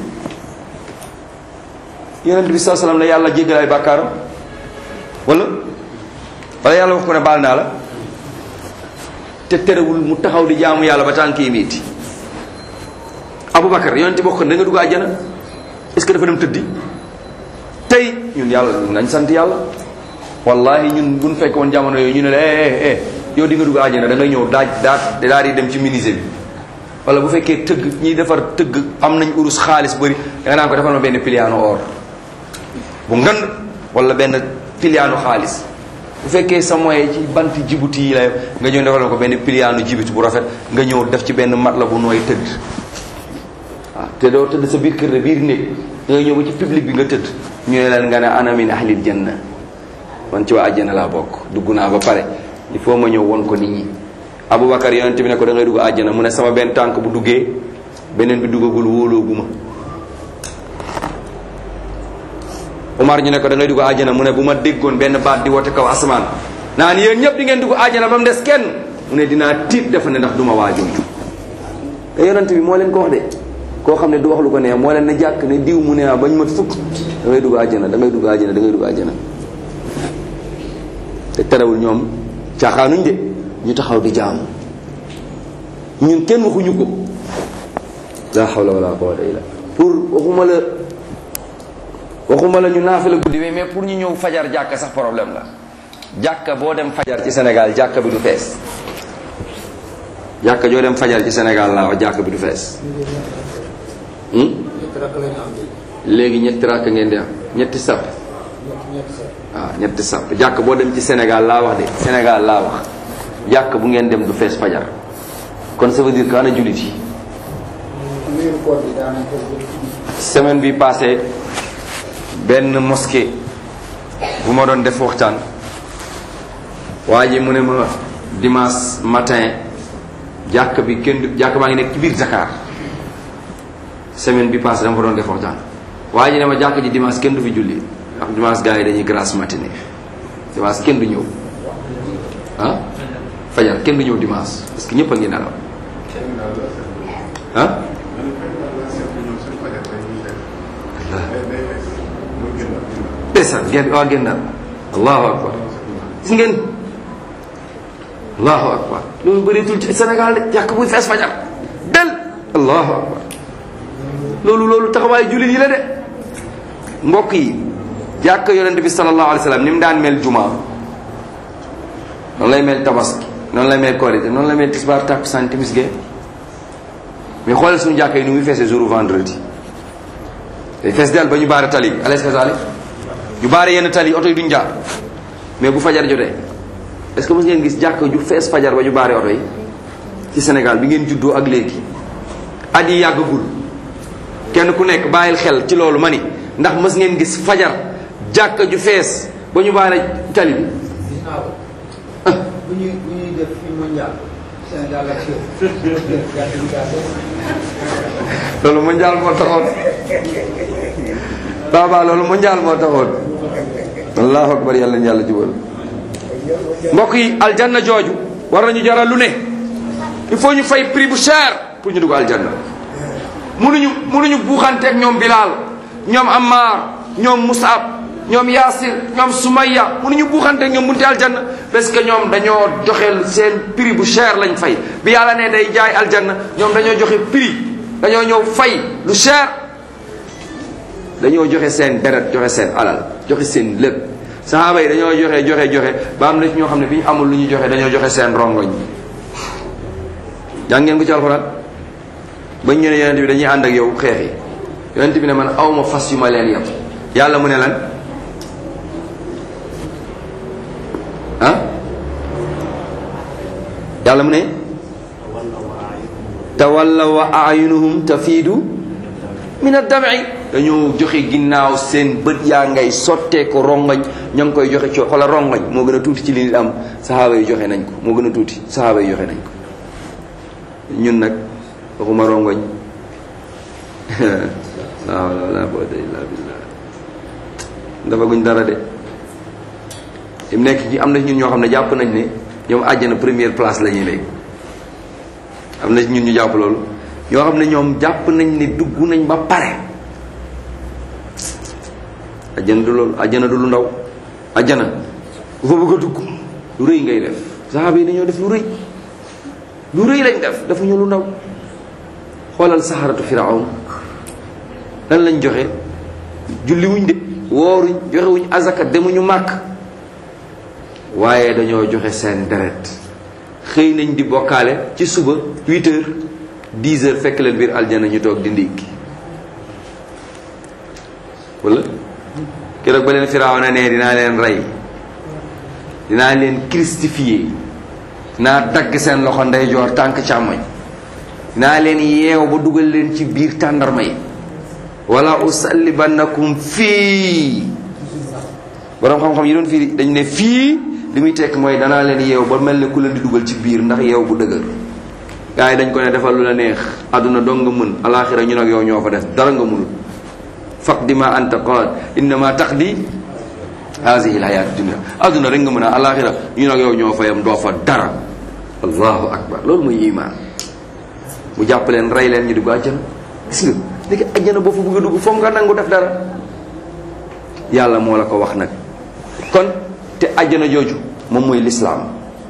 yonent bi saa salaam ne yàlla jéggal ay bàkkaaram wala wala yàlla wax ko ne baal naa la te terewul mu taxaw di jaamu yàlla ba tànk yi miiti Aboubacar yonent bi wax ko da nga dugg àjjana est-ce que dafa dem tëddi tey ñun yàlla nañ sant yàlla wallahi ñun buñ fekk woon jamono yooyu ñu ne la eh eh yow di nga dugg àjjana da ngay ñëw daaj daaj daal di dem ci menuisier bi wala bu fekkee tëgg ñiy defar tëgg am nañ urus xaalis bëri da nga naan ko defal ma benn piliano or bu ngan wala benn piliano xaalis bu fekkee sa moyen ci bant jibuti yi la nga ñëw defal ma ko benn piliano jibuti bu rafet nga ñëw def ci benn mat la bu nooy tëdd waaw te doo tëdd sa biir kër de biir néeg da ngay ñëw ba ci public bi nga tëdd ñu ne leen nga ne ana min ahlil janna man ci waa àjjana laa bokk dugg naa ba pare il faut ma ñëw won ko nit ñi. Aboubacar yonent bi ne ko da ngay dugg àjjana mu ne sama benn tànk bu duggee beneen bi duggagul wóolooguma. Omar ñu ne ko da ngay dugg àjjana mu ne bu ma déggoon benn baat di wote kaw asamaan naan yéen ñëpp di ngeen dugg àjjana ba mu des kenn mu ne dinaa tiit dafa ne ndax duma waa jooju. te yonent bi moo leen ko wax de koo xam ne du wax lu ko neex moo leen ne jàkk ne diw mu ne ah bañ mat fukk da ngay dugg àjjana da ngay dugg àjjana da ngay dugg àjjana. te terewul ñoom caaxaanuñ de ñu taxaw di jaamu ñun kenn waxuñu ko la hawla wala quwwata illa pour waxuma la waxuma la ñu naafila guddi mais pour ñu ñëw fajar jàkka sax problème la. jàkka boo dem fajar ci Sénégal jàkka bi du fees jàkka joo dem fajar ci Sénégal laa wax jàkka bi du fees léegi ñetti rakk ngeen di am ñetti sàpp waaw ñetti sàpp jàkk boo dem ci Sénégal laa wax de Sénégal laa wax jàkk bu ngeen dem du fees fajar kon ça veut dire que ana jullit yi. semaine bi passé benn mosquée bu ma doon def waxtaan waa ji mu ne ma dimanche matin jàkk bi kenn du jàkk maa ngi nekk ci biir Dakar semaine bi passé dama ko doon def waxtaan waa ji ne ma jàkk ji dimanche kenn du fi julli ndax dimanche gars yi dañuy grasse matinée dimanche kenn du ñëw ah fajar kenn du ñëw dimanche parce que ñëpp a ngi nelaw ah ndeysaan ngeen waa ngeen daal allahu akbar gis ngeen allahu akbar loolu bëreetul ci Sénégal de jàkk buy fees fajar del allahu akbar loolu loolu taxawaayu jullit yi la de mbokk yi jàkk yonent bi sallallahu alayhi wa sallam ni mu daan mel juma noonu lay mel tabaski noonu lay mel korité noonu lay mel tisbaar takkusaan timis gee mais xoolal suñu jàkk yi nu muy feesee jour vendredi day fees del ba ñu baare tali alayhi salaam ñu baare yenn tali oto yi duñ jaar mais bu fajar jotee est-ce que mos ngeen gis jàkk ju fees fajar ba ñu baare oto yi ci Sénégal bi ngeen juddoo ak léegi at yi yàggagul kenn ku nekk bàyyil xel ci loolu ma ni ndax mës ngeen gis fajar jàkk ju fees ba ñu baare tali bi. bu ñuy bu ñuy def fi mondial Sénégal ak loolu mondial moo taxoon baba loolu mondial moo taxoon allahu akbar yàlla na yàlla jubal mbokk yi aljanna jooju war nañu jaral lu ne il faut ñu fay prix bu cher pour ñu dugg aljanna mënuñu mënuñu buuxanteeg ñoom Bilal ñoom Ammar ñoom Musab ñoom Yaasir ñoom Sumayya mënuñu buuxanteeg ñoom bunte aljanna parce que ñoom dañoo joxe seen prix bu cher lañ fay bi yàlla ne day jaay aljanna ñoom dañoo joxe prix dañoo ñëw fay lu cher dañoo joxe seen deret joxe seen alal joxe seen lépp sahaaba yi dañoo joxe joxe joxe ba am na ci ñoo xam ne bi ñu amul lu ñu joxe dañoo joxe seen rongoñ jàng ngeen ko ci alxuraan bañ ñu ne yonent bi dañuy ànd ak yow xeex yi yonent bi ne man awma fas yu ma leen yem yàlla mu ne lan ah yàlla mu ne tawalla wa ayunuhum tafiidu min ad-dam'i dañoo joxe ginnaaw seen bët yaa ngay sottee ko rongoñ ña ngi koy joxe ci xoolal rongoñ moo gën a tuuti ci li nit am saxaaba yi joxe nañ ko moo gën a tuuti saxaaba yi joxe nañ ko ñun nag waxuma rongoñ la hawla wala quwwata illa billah dafa guñ dara de im nekk ci am na ñun ñoo xam ne jàpp nañ ne ñoom àjjana première place la ñuy léegi am na ñun ñu jàpp loolu ñoo xam ne ñoom jàpp nañ ne dugg nañ ba pare àjjana du loolu àjjana du lu ndaw àjjana bu fa bëgg a dugg lu rëy ngay def saxaaba yi dañoo def lu rëy lu rëy lañ def dafa ñu lu ndaw xoolal saxaratu firawn lan lañ joxe julli wuñ de wooruñ joxe wuñ azaka demuñu màkk waaye dañoo joxe seen deret xëy nañ di bokkaale ci suba huit heures dix heures fekk leen biir aljana ñu toog di ndékki wala keroog ba leen Firawna ne dinaa leen rey dinaa leen christifier dinaa dagg seen loxo ndeyjoor tànk càmmoñ naa leen yeew ba dugal leen ci biir tàndarma yi wala usallibannakum fii. borom xam-xam yi doon fii dañ ne fii li muy tekk mooy danaa leen yeew ba mel ne ku leen di dugal ci biir ndax yeew bu dëgër. gaa yi dañ ko ne defal lu la neex àdduna dong nga mën alaaxira ñu nag yow ñoo fa def dara nga mënul. faqdi ma anta qaad innama taqdi hazihi alhayat dunia àdduna rek nga mën a alaaxira ñu nag yow ñoo fa yam doo fa dara. allahu akbar loolu mooy iman. mu jàpp leen rey leen ñu dugg àjjana. gis nga léegi àjjana boo fa bëgg a dugg foog nga nangu def dara. yàlla moo la ko wax nag kon te àjjana jooju moom mooy lislaam.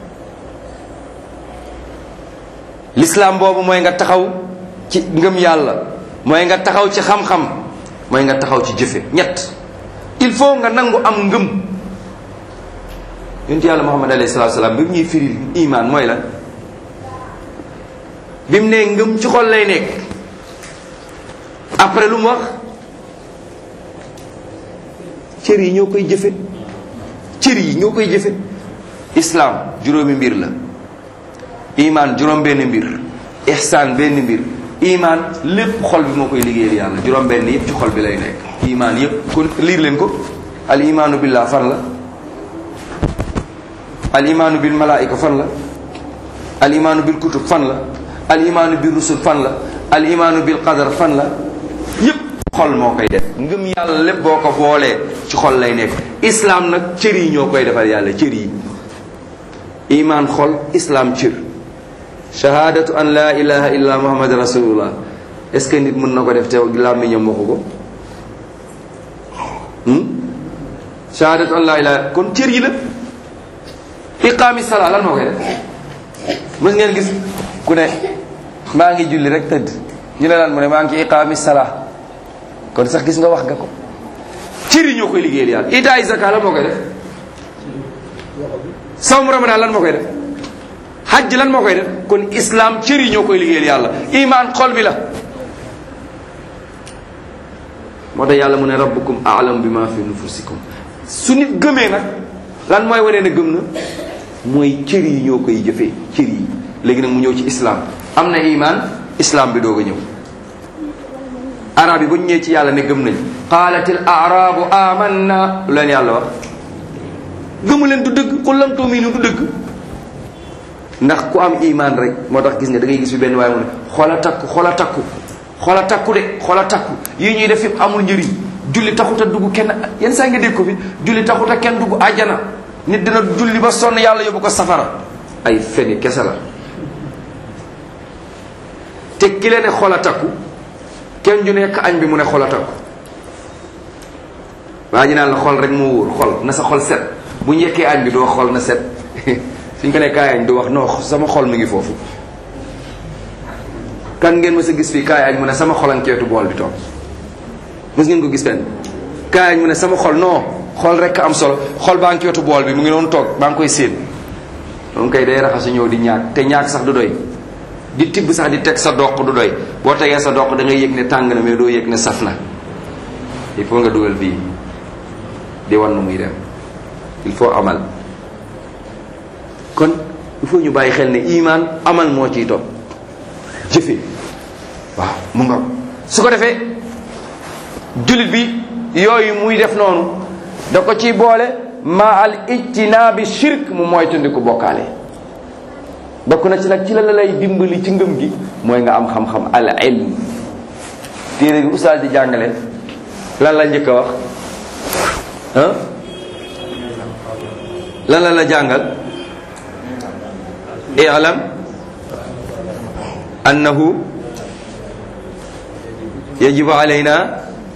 lislaam boobu mooy nga taxaw ci ngëm yàlla, mooy nga taxaw ci xam-xam, mooy nga taxaw ci jëfe. ñett il faut nga nangu am ngëm. yonent yàlla Muhammad alayhi salaatu salaam bi mu ñuy firil iman mooy lan? bi mu nee ngëm ci xol lay nekk. après lu mu wax? cër yi ñoo koy jëfe. cër yi ñoo koy jëfe. islam juróomi mbir la. iman juróom benn mbir. ihsaan benn mbir. iman lépp xol bi moo koy liggéeyal yàlla. juróom benn yëpp ci xol bi lay nekk. iman yëpp kon liir leen ko. al imaanu billah fan la? al imaanu bil malaayika fan la? al imaanu bil kutub fan la? al imaanu bil rusul fan la? al imaanu bil qadar fan la? yëpp xol moo koy def. ngëm yàlla lépp boo ko boolee ci xol lay nekk. islam nag cër yi ñoo koy defal yàlla. cër yi iman xol, islam cër. shahadatu an la ilaha illa muhammad rasulullah est-ce que nit mën na ko def te làmmiñam waxu ko? shahadatu an la ilaha kon cër yi la. iqaami salaa lan moo koy def? mës ngeen gis ku ne maa ngi julli rek tëdd ñu ne lan mu ne maa ngi ci iqaami salaa kon sax gis nga wax nga ko. cër yi ñoo koy liggéeyal yàlla. itaay zaka lan moo koy def? sawm ramadan lan moo koy def? hajj lan moo koy def? kon islam cër yi ñoo koy liggéeyal yàlla. iman xol bi la. moo tax yàlla mu ne rabbukum a'lam bima fi nufusikum. su nit gëmee nag lan mooy wane ne gëm na? mooy cër yi ñoo koy jëfee. cër yi léegi nag mu ñëw ci islam. am na iman, islam bi doog a ñëw. arab yi bu ñu ñëwee ci yàlla ne gëm nañ. qaalatil a'raabu amanna lu leen yàlla wax? gëmu leen du dëgg. qul lam tu'minu du dëgg. ndax ku am iman rek moo tax gis nga da ngay gis fi benn waaye mu ne xoola takku xoola takku xoola takku de xoola takku yii ñuy def fi amul njëriñ. julli taxut a dugg kenn yenn saa nga dégg ko fi julli taxut a kenn dugg àjjana. nit dina julli ba sonn yàlla yóbbu ko safara. ay feni kese la. te ki leen ne xoola takku kenn ju nekk añ bi mu ne xoola takku. waa ji naan la xol rek moo wóor xol na sa xol set bu njëkkee añ bi doo xol na set suñ ko ne kaay añ du wax non sama xol mi ngi foofu. kan ngeen mës a gis fii kaay añ mu ne sama xol ak ceetu bool bi toog mës ngeen ko gis fenn? kaay añ mu ne sama xol non xol rek am solo xol baa ngi ceetu bool bi mu ngi noonu toog baa ngi koy séen. moom kay day raxasu ñëw di ñaak te ñaak sax du doy. di tibb sax di teg sa doq du doy. boo tegee sa doq da ngay yëg ne tàng na mais doo yëg ne saf na. il faut nga dugal bii di wan nu muy dem. il faut amal. kon il faut ñu bàyyi xel ne iman amal moo ciy topp jëfe. waaw mu nga su ko defee jullit bi yooyu muy def noonu da ko ciy boole ma al ijtinaabi shirk mu mooy tundiku bokkaale. bokk na ci nag ci la la lay dimbali ci ngëm gi mooy nga am xam-xam al ilm. téere bi ustaas di jàngale lan la njëkk a wax ah lan la la jàngal? i'lam annahu yajibu alayna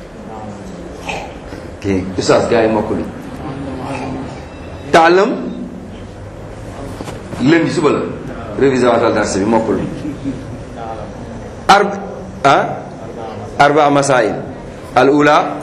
kii ustaas gars yi mokk li taalam lundi suba la révisé waatal dars bi mokkul arb ah arba masail al ula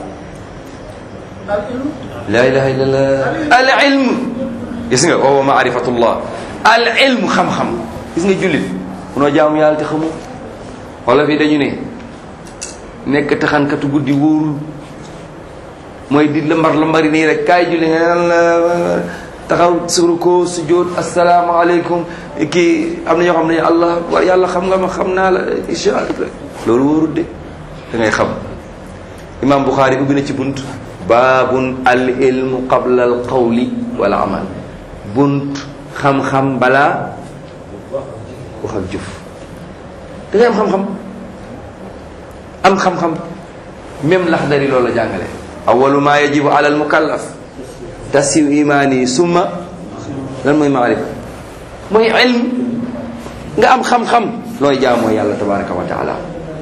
la ilaha illallah al ilm gis nga wa ma'rifatullah al ilm xam-xam. gis nga jullit munoo jaamu yàlla te xamu. wala fii dañu ne nekk taxankatu guddi wóorul mooy di lambar lambari nii rek kaay julli nga taxaw suru ko sujjóot asalaamaaleykum kii am na ñoo xam ne allah akbar yàlla xam nga ma xam naa la incha allah loolu wóorul de da ngay xam. imam Bukhari ubbi na ci bunt baabun al ilmu qabla al qawli wal amal bunt xam-xam balaa wax ak jëf da ngay am xam-xam am xam-xam même Laxdari loolu la jàngale awalu ma yajibu ala al mukallaf tasiw imaani summa lan mooy maarifa mooy ilm nga am xam-xam looy jaamoo yàlla tabaraka wa taala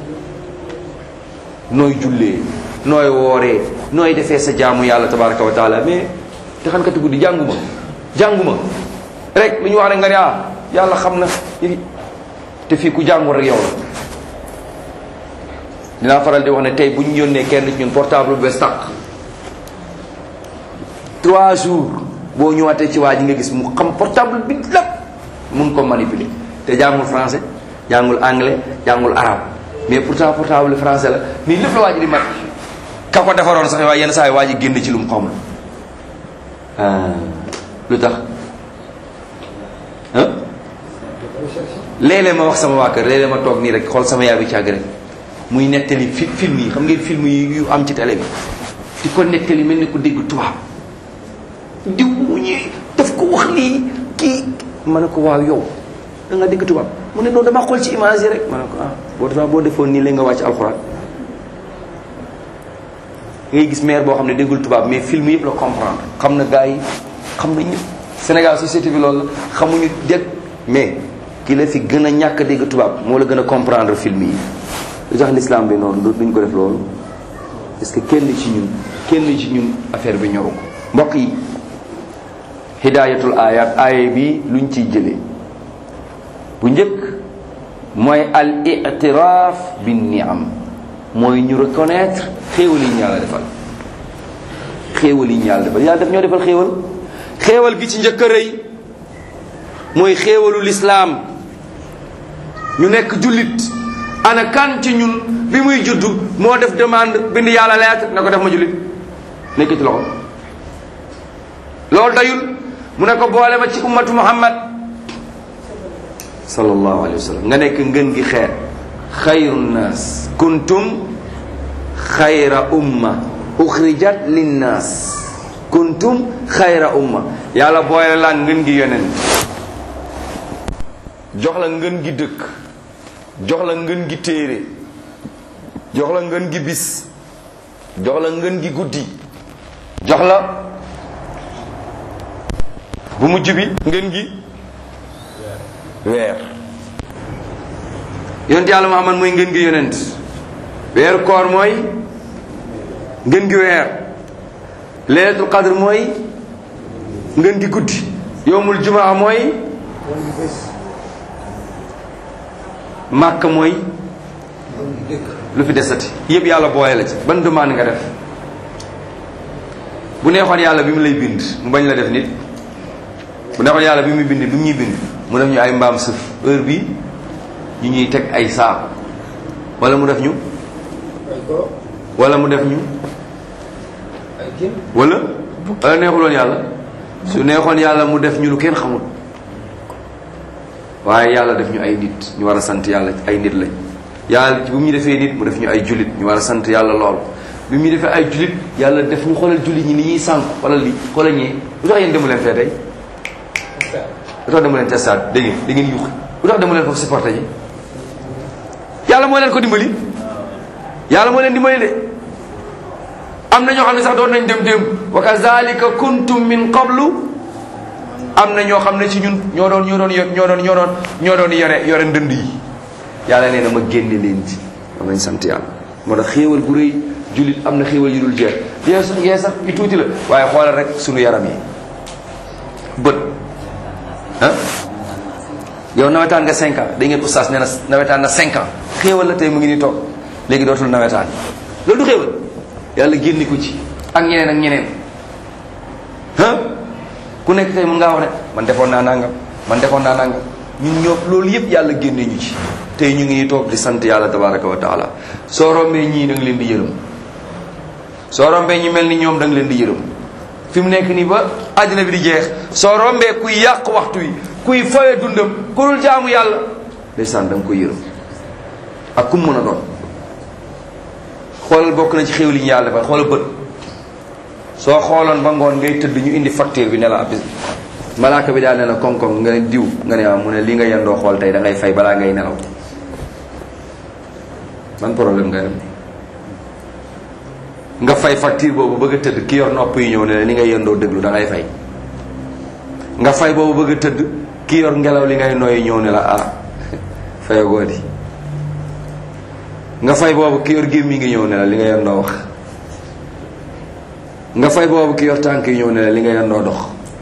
nooy jullee nooy wooree nooy defee sa jaamu yàlla tabaraka wa taala mais te xankati guddi jànguma jànguma rek lu ñu wax rek nga ne ah yàlla xam na te fii ku jàngul rek yow la dinaa faral di wax ne tey bu ñu yónnee kenn ci ñun portable bu bees tàq trois jours boo ñëwaatee ci waa ji nga gis mu xam portable bi lépp mun ko manipuler te jàngul français jàngul anglais jàngul arabe mais pourtant portable français la mais lépp la waa ji di mat ka ko defaroon sax waaye yenn saa yi waa ji génn ci lu mu xamul lu tax ah léeg-léeg ma wax sama waa kër léeg-léeg ma toog nii rek xool sama yaay bi càgg rek muy nettali fi film yi xam ngeen film yi yu am ci télé bi di ko nettali mel ni ko dégg tubaab diw mu ñëwee daf ko wax lii kii ma ne ko waaw yow da nga dégg tubaab mu ne noonu dama xool ci image yi rek ma ne ko ah boo tax boo defoon nii léegi nga wàcc alxuraan ngay gis maire boo xam ne déggul tubaab mais film yëpp la comprendre xam na gars yi xam na ñëpp Sénégal société bi loolu la xamuñu dégg mais ki la fi gën a ñàkk dégg tubaab moo la gën a comprendre film yi lu tax l'islam bi noonu duñ ko def loolu parce que kenn ci ñun kenn ci ñun affaire bi ñoru ko mbokk yi hidayatul ayat aaya bi luñ ciy jëlee bu njëkk mooy al i'tiraf bin ni'am mooy ñu reconnaître xéewal yi ñu yàlla defal xéewal yi ñu yàlla defal yàlla def ñoo defal xéewal xéewal gi ci njëkk a rëy mooy xéewalu lislaam ñu nekk jullit ana kan ci ñun bi muy juddu moo def demande bind yàlla lettre na ko def ma jullit nekk ci loxo loolu dayul mu ne ko boole ma ci ummatu muhammad sallallahu alayhi wa sallam nga nekk ngën gi xeet xayru nnaas kuntum xayra umma uxrijat linnaas kuntum xayra umma yàlla boole laan ngën gi yonent jox la ngën gi dëkk jox la ngën gi téere jox la ngën gi bis jox la ngën gi guddi jox la bu mujj bi ngën gi weer yonent yàlla Muhammad mooy ngën gi yonent weeru koor mooy ngën gi weer laylatul qadr mooy ngën gi guddi yowmul jumaa mooy màkk mooy lu fi desati yëpp yàlla booye la ci ban demande nga def bu neexoon yàlla bi mu lay bind mu bañ la def nit bu neexoon yàlla bi muy bind bi mu ñuy bind mu def ñu ay mbaam sëf heure bi ñu ñuy teg ay saako wala mu def ñu wala mu def ñu wala wala neexuloon yàlla su neexoon yàlla mu def ñu lu kenn xamul waaye yàlla def ñu ay nit ñu war a sant yàlla ay nit lañ yàlla bu mu ñu defee nit mu def ñu ay jullit ñu war a sant yàlla lool bi mu ñu defee ay jullit yàlla def ñu xoolal jullit ñi ni ñuy sànk xoolal li xoolal ñii lu tax yéen demu leen fee tey lu tax demu leen ci stade dégg ngeen da ngeen yuuxi lu tax demu leen foofu supporté ji yàlla moo leen ko dimbali yàlla moo leen dimbali de am na ñoo xam ne sax doon nañ dem démb wa kazalika kuntum min qablu am na ñoo xam ne ci ñun ñoo doon ñoo doon ñoo doon ñoo doon ñoo doon yore yore ndënd yi yàlla nee na ma génne leen ci am nañ sant yàlla moo tax xéewal gu rëy jullit am na xéewal yu dul jeex yee sax yee sax yu tuuti la waaye xoolal rek sunu yaram yi bët ah yow nawetaan nga cinq ans da ngeen oustaz nee na nawetaan na cinq ans xéewal la tey mu ngi nii toog léegi dootul nawetaan loolu du xéewal yàlla génne ko ci ak ñeneen ak ñeneen ah ku nekk tey mën ngaa wax ne man defoon naa nangam man defoon naa nangam ñun ñoo loolu yëpp yàlla génne ñu ci tey ñu ngi nii toog di sant yàlla tabaraka wa taala soo rombee ñii da nga leen di yërëm soo rombee ñu mel ni ñoom da nga leen di yërëm fi mu nekk nii ba àddina bi di jeex soo rombee kuy yàq waxtu wi kuy foye dundam ku dul jaamu yàlla ndeysaan da nga koy yërëm ak kum mën a doon. xoolal bokk na ci xéwal yi ñu yàlla defal xoolal bët soo xooloon ba ngoon ngay tëdd ñu indi facture bi ne la abis malaaka bi daal ne la koŋ-koŋ nga ne diw nga ne waaw mu ne li nga yendoo xool tey da ngay fay balaa ngay nelaw ban problème nga dem nga fay facture boobu bëgg a tëdd ki yor nopp yi ñëw ne la li ngay yendoo déglu da ngay fay nga fay boobu bëgg a tëdd ki yor ngelaw li ngay nooyi ñëw ne la ah fayagoo di nga fay boobu ki yor gémmi ngi ñëw ne la li nga yendoo wax nga fay boobu ki yor tànk yi ñëw ne la li nga yendoo dox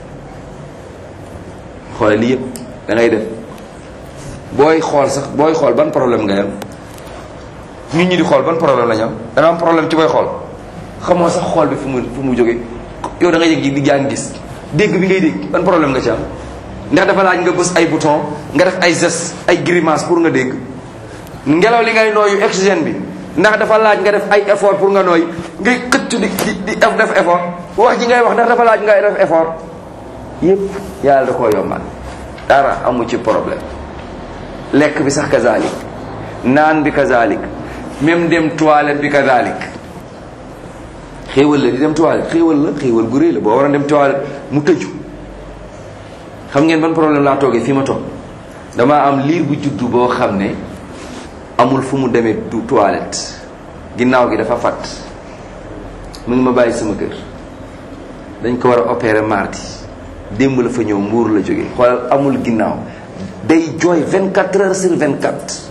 xoole lii yëpp da ngay def booy xool sax booy xool ban problème nga yam nit ñi di xool ban problème la ñu am da nga am problème ci booy xool xamoo sax xool bi fu mu fu mu jógee yow da ngay yëg di jàng gis dégg bi ngay dégg ban problème nga ci am ndax dafa laaj nga bës ay bouton nga def ay gestes ay grimaces pour nga dégg ngelaw li ngay nooyu oxygène bi ndax dafa laaj nga def ay effort pour nga nooy ngay xëcc di di di def effort wax ji ngay wax ndax dafa laaj ngay def effort yépp yàlla da koo yombal dara amu ci problème lekk bi sax kazalik naan bi kazalik même dem toilette bi kazalik xéewal la di dem toilette xéewal la xéewal gu réy la boo war a dem toilette mu tëju xam ngeen ban problème laa toogee fii ma toog damaa am liir bu juddu boo xam ne amul fu mu demee du toilette ginnaaw gi dafa fat mu ngi ma bàyyi sama kër dañ ko war a opérer mardi démb la fa ñëw mbuur la jógee xoolal amul ginnaaw day jooy vingt-quatre heures sur vingt-quatre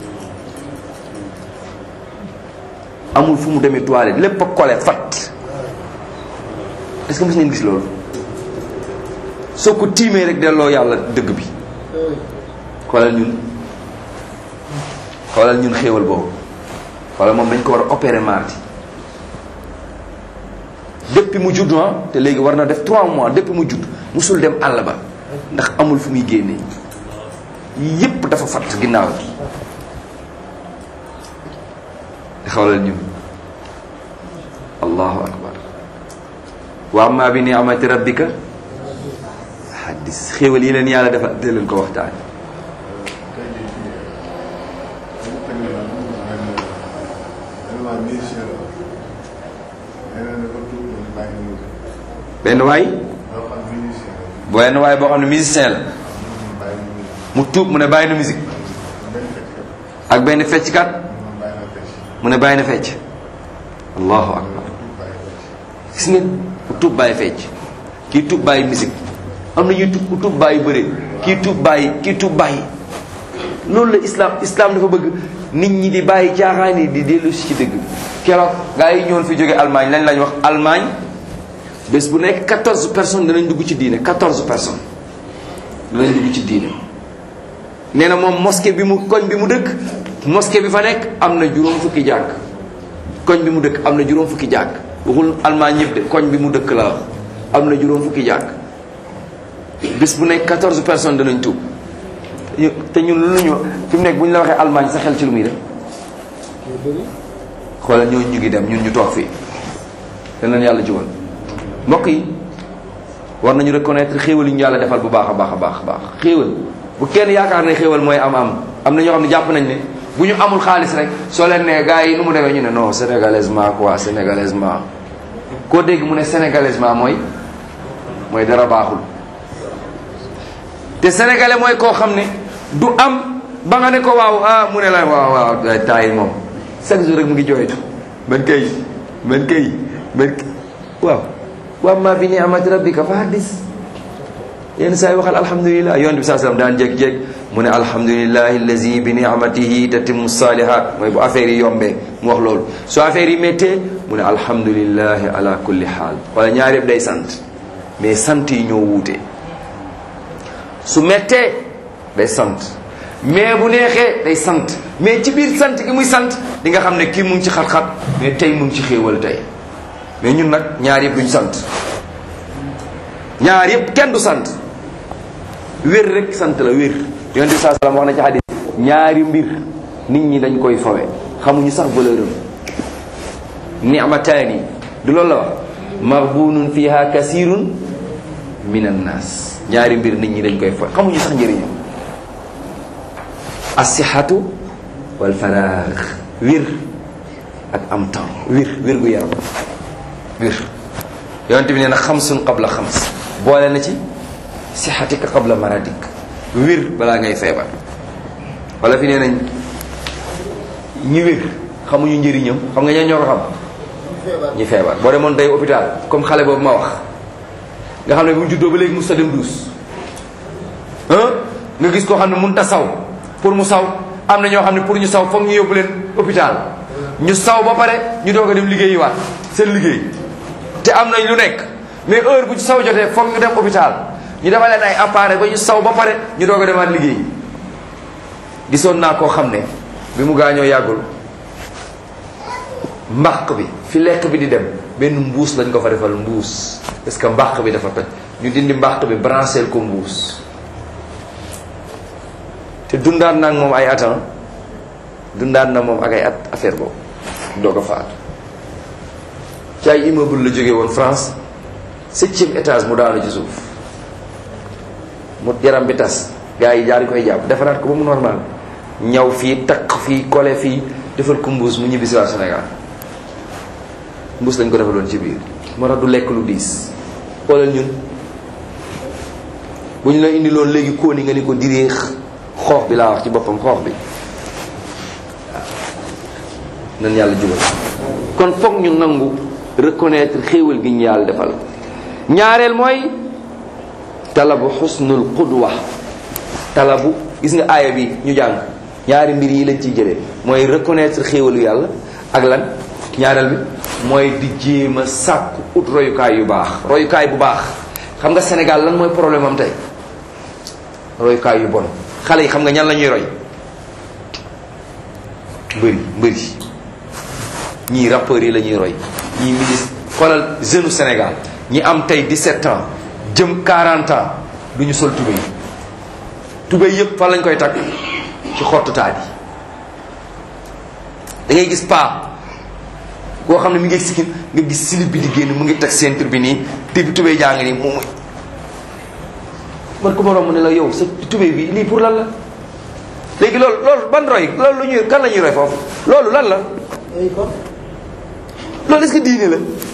amul fu mu demee toilette lépp a collé fat est-ce que mos ngeen gis loolu soo ko tiimee rek delloo yàlla dëgg bi xoolal ñun xoolal ñun xéewal boobu xoolal moom dañ ko war a opérer mardi depuis mu judd ah te léegi war na def trois mois depuis mu judd musul dem àll ba ndax amul fu muy génnee yépp dafa fat ginnaaw gi xoolal ñun allahu akbar wa amma bi ni'mati rabbika hadis xéewal yi leen yàlla dafa dee leen ko waxtaan benn waay benn waay boo xam ne musicien la mu tuub mu ne bàyyi na musique ak benn fecckat mu ne bàyyi na fecc allahu akbar gis ngeen ku tuub bàyyi fecc kii tuub bàyyi musique am na ñuy tuub ku tuub bàyyi bëre kii tuub bàyyi kii tuub bàyyi loolu la islam islam dafa bëgg nit ñi di bàyyi caaxaan yi di dellu si ci dëgg keroog gaa yi ñoon fi jóge Allemagne lañ lañ wax Allemagne bés bu nekk quatorze personnes danañ dugg ci diine quatorze personnes danañ dugg ci diine nee na moom mosquée bi mu koñ bi mu dëkk mosquée bi fa nekk am na juróom fukki jàkk koñ bi mu dëkk am na juróom fukki jàkk waxul Allemagne ñëpp de koñ bi mu dëkk la wax am na juróom fukki jàkk bés bu nekk quatorze personnes danañ tuub te ñun lu ñu fi mu nekk bu ñu la waxee Allemagne sa xel ci lu muy def xoolal ñooñu ñu ngi dem ñun ñu toog fii danañ yàlla jubal mbokk yi war nañu reconnaître xéewal yi ñu yàlla defal bu baax a baax a baax a baax xéewal bu kenn yaakaar ne xéewal mooy am am am na ñoo xam ne jàpp nañ ne bu ñu amul xaalis rek soo leen ne gars yi nu mu demee ñu ne non sénégalaisement quoi sénégalaisement koo dégg mu ne sénégalaisement mooy mooy dara baaxul te sénégalais mooy koo xam ne du am ba nga ne ko waaw ah mu ne la waaw waaw taay moom chaque jour rek mu ngi jooytu man kay man kay man waaw wa amma bi ni'mati rabbika fa haddis yenn saa yi waxal alhamdulilah yonent bi saa sallam daan jékki-jékki mu ne alhamdulillahi allazi bi ni'matihi tatimmu salihat mooy bu affaire yi yombee mu wax loolu su affaire yi méttee mu ne alhamdulillahi ala kulli xaal wala ñaar yëpp day sant mais sant yi ñoo wuute su méttee day sant mais bu neexee day sant mais ci biir sant gi muy sant di nga xam ne kii mu ngi ci xat-xat mais tey mu ngi ci xéewal tey mais ñun nag ñaar yëpp duñ sant ñaar yëpp kenn du sant wér rek sant la wér yonent bi saa salaam wax na ci xadis ñaari mbir nit ñi dañ koy fawe xamuñu sax valeur am ni'mataani du loolu la wax maghbunun fiha kasirun min annas. ñaari mbir nit ñi dañ koy fo xamuñu sax njëriñam. as-sihhatu wal faragh, wir ak am temps, wir wir gu yaram wir. yonent bi nee na xamsun qabla xams, boole na ci sihhatika qabla maradik, wir balaa ngay feebar. wala fi nee nañ ñi wir xamuñu njëriñam, xam nga ñoo ñoo ko xam ñi feebar. boo demoon tey hôpital comme xale boobu ma wax nga xam ne bu mu juddoo ba léegi mu sa dem duus nga gis koo xam ne mënut a saw, pour mu saw am na ñoo xam ne pour ñu saw foog ñu yóbbu leen hôpital ñu saw ba pare ñu doog a dem liggéeyiwaat seen liggéey te am nañ lu nekk, mais heure bu ci saw jotee foog ñu dem hôpital ñu defal leen ay appareil ba ñu saw ba pare ñu doog a demaat liggéey. gisoon naa koo xam ne bi mu gaañoo yàggul, mbàq bi fi lekk bi di dem benn mbuus lañ ko fa defal, mbuus parce que mbàq bi dafa toj, ñu dindi mbàq bi brancheel ko mbuus. te dundaat na ak moom ay atan dundaat na moom ak ay at affaire boobu doog a faatu. ci ay immeuble la jógee woon France, septième étage mu daanu ci suuf, mu yaram bi tas, gars yi jaar koy jàpp defaraat ko ba mu normal, ñaw fii takk fii kole fii defal ko mbuus mu ñibbisi waa Sénégal. mbuus lañ ko defaloon ci biir, moo tax du lekk lu diis. xoolal ñun bu ñu la indi loon léegi kóoni nga ni ko direex, xoox bi laa wax ci boppam, xoox bi waaw nan yàlla jubal. kon foog ñu nangu reconnaître xéewal gi ñu yàlla defal. ñaareel mooy talabu xusnul qudwa, talabu gis nga aaya bi ñu jàng ñaari mbir yi lañ ciy jëlee, mooy reconnaître xéewalu yàlla ak lan. ñaareel bi mooy di jéem a sàkku ut royukaay yu baax, royukaay bu baax. xam nga Sénégal lan mooy problème am tey? royukaay yu bon. xale yi xam nga ñan la ñuy roy? mbëri mbëri ñii rappeurs yi la ñuy roy, ñii ministre. xoolal jeune Sénégal ñi am tey dix-sept ans jëm quarante ans du ñu sol tubéy. tubéy yëpp fan lañ koy takk? ci xottu taat yi. da ngay gis paa koo xam ne mi ngi sikkin nga gis silib bi di génn, mu ngi teg ceinture bi nii, te bi tubéy jàng nii mu man ku ma romb ne la yow sa tubéy bi lii pour lan la? léegi loolu loolu ban roy loolu lu ñuy kan la ñuy roy foofu? loolu lan la? loolu est-ce que diine la?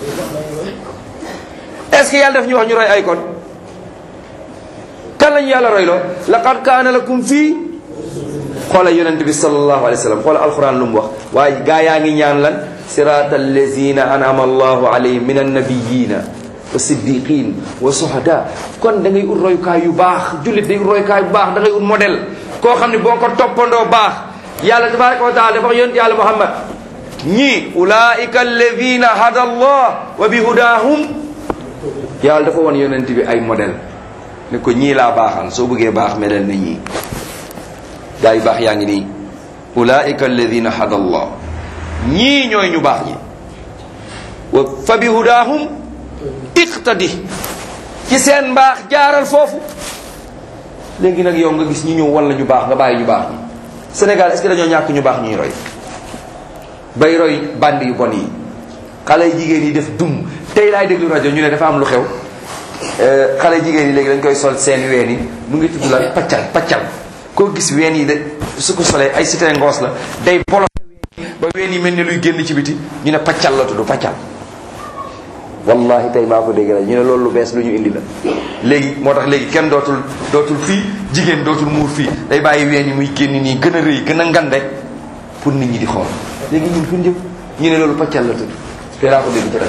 est-ce que yàlla daf ñu wax ñu roy ay kon? kan la ñu yàlla roy loo? laqad kaana lakum fii, xoola yonent bi sallallahu alayhi wa sallam, xoola alquran lu mu wax. waaye gaa yaa ngi ñaan lan? sirata allazina an'ama allahu alayhim min annabiyina wa siddiqin wa suhada. kon da ngay ut royukaay yu baax, jullit day ut royukaay bu baax, da ngay ut modèle koo xam ne boo ko toppandoo baax. yàlla tabaraka wa taala dafa wax yonent yàlla Muhammad ñii ulaika alladina hada allah wa bi hudahum. yàlla dafa woon yonent bi ay modèle ne ko ñii laa baaxal, soo bëggee baax melal na ñii. gaa yu baax yaa ngi nii, ulaika alladina hada allah, ñii ñooy ñu baax ñi. wa fa bi hudahum iqtadi, ci seen mbaax jaaral foofu. léegi nag yow nga gis ñu ñëw wan la ñu baax nga bàyyi ñu baax ñi. Sénégal est-ce que dañoo ñàkk ñu baax ñuy roy? bay roy bandi yu bon yi, xale jigéen yi def dum. tey laay déglu rajo ñu ne dafa am lu xew, xale jigéen yi léegi dañ koy sol seen ween yi, mu ngi tudd la paccal paccal. koo gis ween yi de su ko solee ay cité ngoos la, day bolo ba ween yi mel ni luy génn ci biti, ñu ne paccal la tudd, paccal. wallahi tey maa ko dégg la ñu ne loolu lu bees lu ñu indi la. léegi moo tax léegi kenn dootul dootul fii jigéen dootul muur fii, day bàyyi ween yi muy génn nii gën a rëy gën a ngan rek pour nit ñi di xool. léegi ñun fu ñu jëm? ñu ne loolu paccal la tudd, te laa ko dégg ci rajo.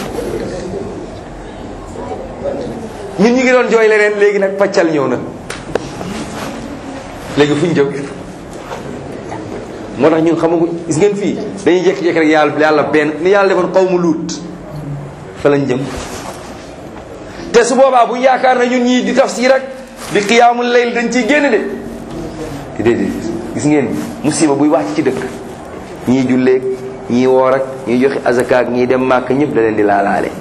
ñun ñu ngi doon jooy leneen, léegi nag paccal ñëw na. léegi fu ñu jëm? moo tax ñun xamaguñ. gis ngeen fii dañuy jékki-jékki rek yàlla yàlla benn ni yàlla defoon xaw mu luut fa lañ jëm. te su boobaa bu ñu yaakaar na ñun ñii di tafsir rek di qiyaamul layl dañ ciy génn de. te déedéet gis ngeen musiba buy wàcc ci dëkk, ñii julleeg ñii woor ak ñii joxe azakaak ñii dem màkk, ñëpp da leen di laalaale.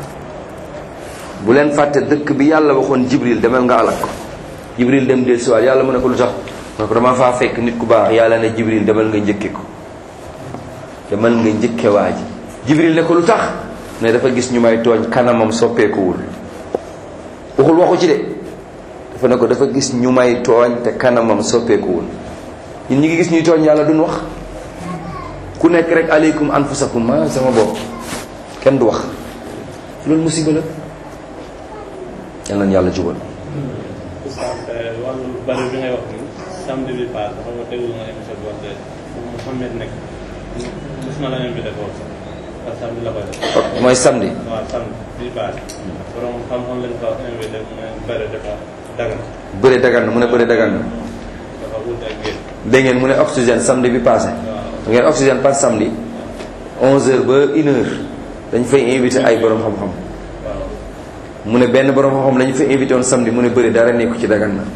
bu leen fàtte dëkk bi yàlla waxoon Jibril demal nga alak ko. Jibril dem del siwaat yàlla mu ne ko lu tax? mu ne ko dama faa fekk nit ku baax. yàlla ne Jibril demal nga njëkke ko, demal nga njëkke waa ji. Jibril ne ko lu tax? ne dafa gis ñu may tooñ kanamam soppeekuwul waxul waxu ci de dafa ne ko dafa gis ñu may tooñ te kanamam soppeekuwul ñun ñi ngi gis ñuy tooñ yàlla duñ wax ku nekk rek aleykum anfusakum ma sama bopp kenn du wax loolu musiba la yal nañu yàlla jubal. wàllu bari bi ngay wax ni samedi bi paase xam nga déglu nga émission bi wax de Mouhamed nekk gis na la invité foofu sax samedi la koy def. mooy samedi. waaw samedi bii paase. borom xam-xam lañ ko invité mu ne bëre dafa dagan. bëre dagan na mu ne bëre dagan na. dafa wut ak génn. dégg ngeen mu ne oxygène samedi bi passé. waaw ngeen oxygène par samedi onze heures ba une heure dañ fay invité ay borom xam-xam. waaw mu ne benn borom xam-xam lañu fa invité woon samedi mu ne bëri dara nekku ci dagan na.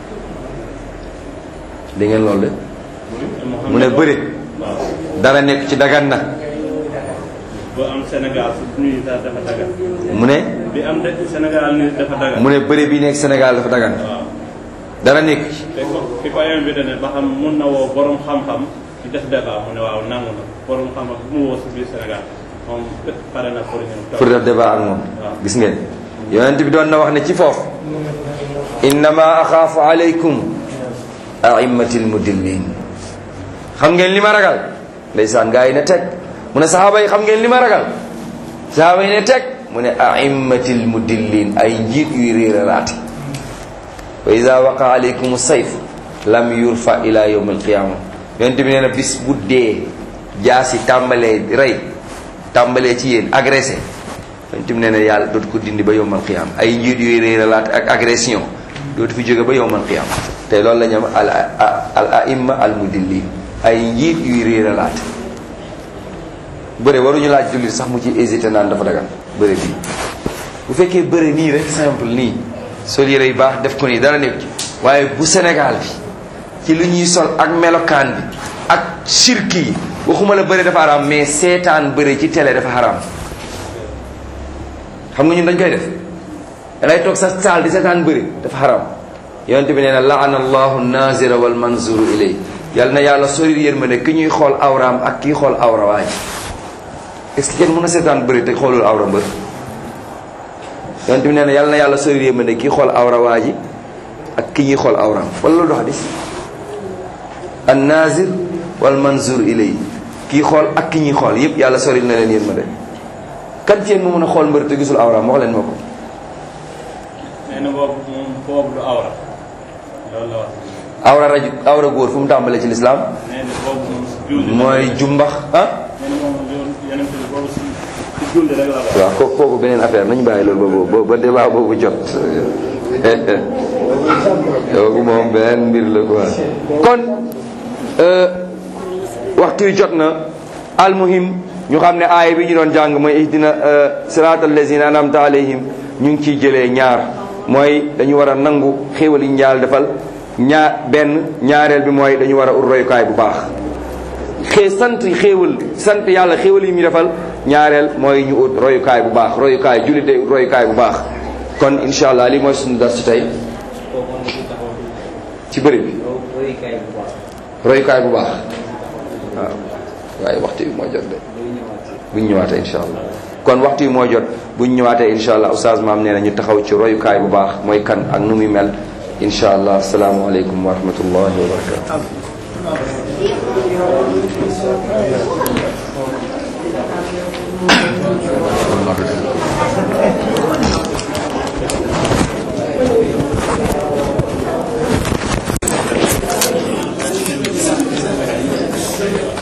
dégg ngeen loolu de. mu ne bëri waaw dara nekk ci dagan na. bu am Sénégal nuyu sax dafa dagan. mu ne. bi am de Sénégal nuyu dafa dagan. mu ne bëri bi nekk Sénégal dafa dagan. waaw dara nekk ci. te ko ki ko invité ne ba xam mun na woo borom xam-xam ci def débat mu ne waaw nangu na borom xam-xam bu mu woo si biir Sénégal moom pare na pour ñëw. pour def débat ak moom. gis ngeen. yonent bi doon na wax ne ci foofu. innama axaafu aleykum aimmatil mudillin. xam ngeen li ma ragal. ndeysaan gaa yi ne teg mu ne saxaaba yi xam ngeen li ma ragal. saxaaba yi ne teg mu ne aimmatil mudillin ay njiit yuy réeralaate. wa ida waqa aleykum sayf lam yurfa ila yawm alqiyama yonent bi nee na bis bu dee jaasi tàmbalee rey tàmbalee ci yéen agressé yonent bi nee na yàlla dootu ko dindi ba yawm alqiyama ay njiit yuy réeralaate ak agression dootu fi jóge ba yawm alqiyama te loolu la ñu am al al aimma al mudillin ay njiit yuy réeralaate. bëre waruñu laaj jullit sax mu ci hésité naan dafa dagan bëre bii bu fekkee bëre nii rek simple nii sol yére yu baax def ko nii dara nekk ci waaye bu Sénégal bi ci lu ñuy sol ak melokaan bi ak sirki yi waxuma la bëre dafa haram mais seetaan bëre ci télé dafa haram. xam nga ñun dañ koy def dangay toog sa saal di seetaan bëre dafa haram yonent bi nee na laana allahu nazira wal manzuru ilay yàlla na yàlla sori yërmande ki ñuy xool awraam ak kii xool awra waay est-ce que kenn mën a seetaan bëre te xoolul awra mbër yonent bi nee na yàlla na yàlla sori yërmande kii xool awra waa ji ak ki ñuy xool awraam wala loolu dox dis an nazir wal manzur ilay kii xool ak ki ñuy xool yépp yàlla sori na leen yërmande kan ci yéen mu mën a xool mbër te gisul awraam wax leen ma ko. nee na boobu moom boobu du awra loolu la wax. awra raju awra góor fu mu tàmbalee ci lislaam nee na boobu moom si julli. mooy jumbax ah. nee na moom yeneen bi boobu si si julli rek la ko. waaw kooku kooku beneen affaire nañu bàyyi loolu ba ba débat boobu jot kooku moom beneen mbir la quoi. kon waxtu wi jot na almuhim ñu xam ne aaya bi ñu doon jàng mooy ihdina siraatal lazina an'amta alayhim ñu ngi ciy jëlee ñaar mooy dañu war a nangu xéewal yi njaal defal ñaar benn ñaareel bi mooy dañu war a ut royukaay bu baax xee sant xéewal sant yàlla xéewal yi mu defal ñaareel mooy ñu ut royukaay bu baax royukaay jullit day ut royukaay bu baax kon insha allah lii mooy suñu dar ci tey ci bëri bi royukaay bu baax waaw waaye waxtu bi moo jot de buñ ñëwaatee insha allah kon waxtu yi moo jot buñ ñëwaatee insha allah oustaz maam nee na ñu taxaw ci royukaay bu baax mooy kan ak nu muy mel insha allah asalaamaaleykum wa rahmatullahi wa barakatuh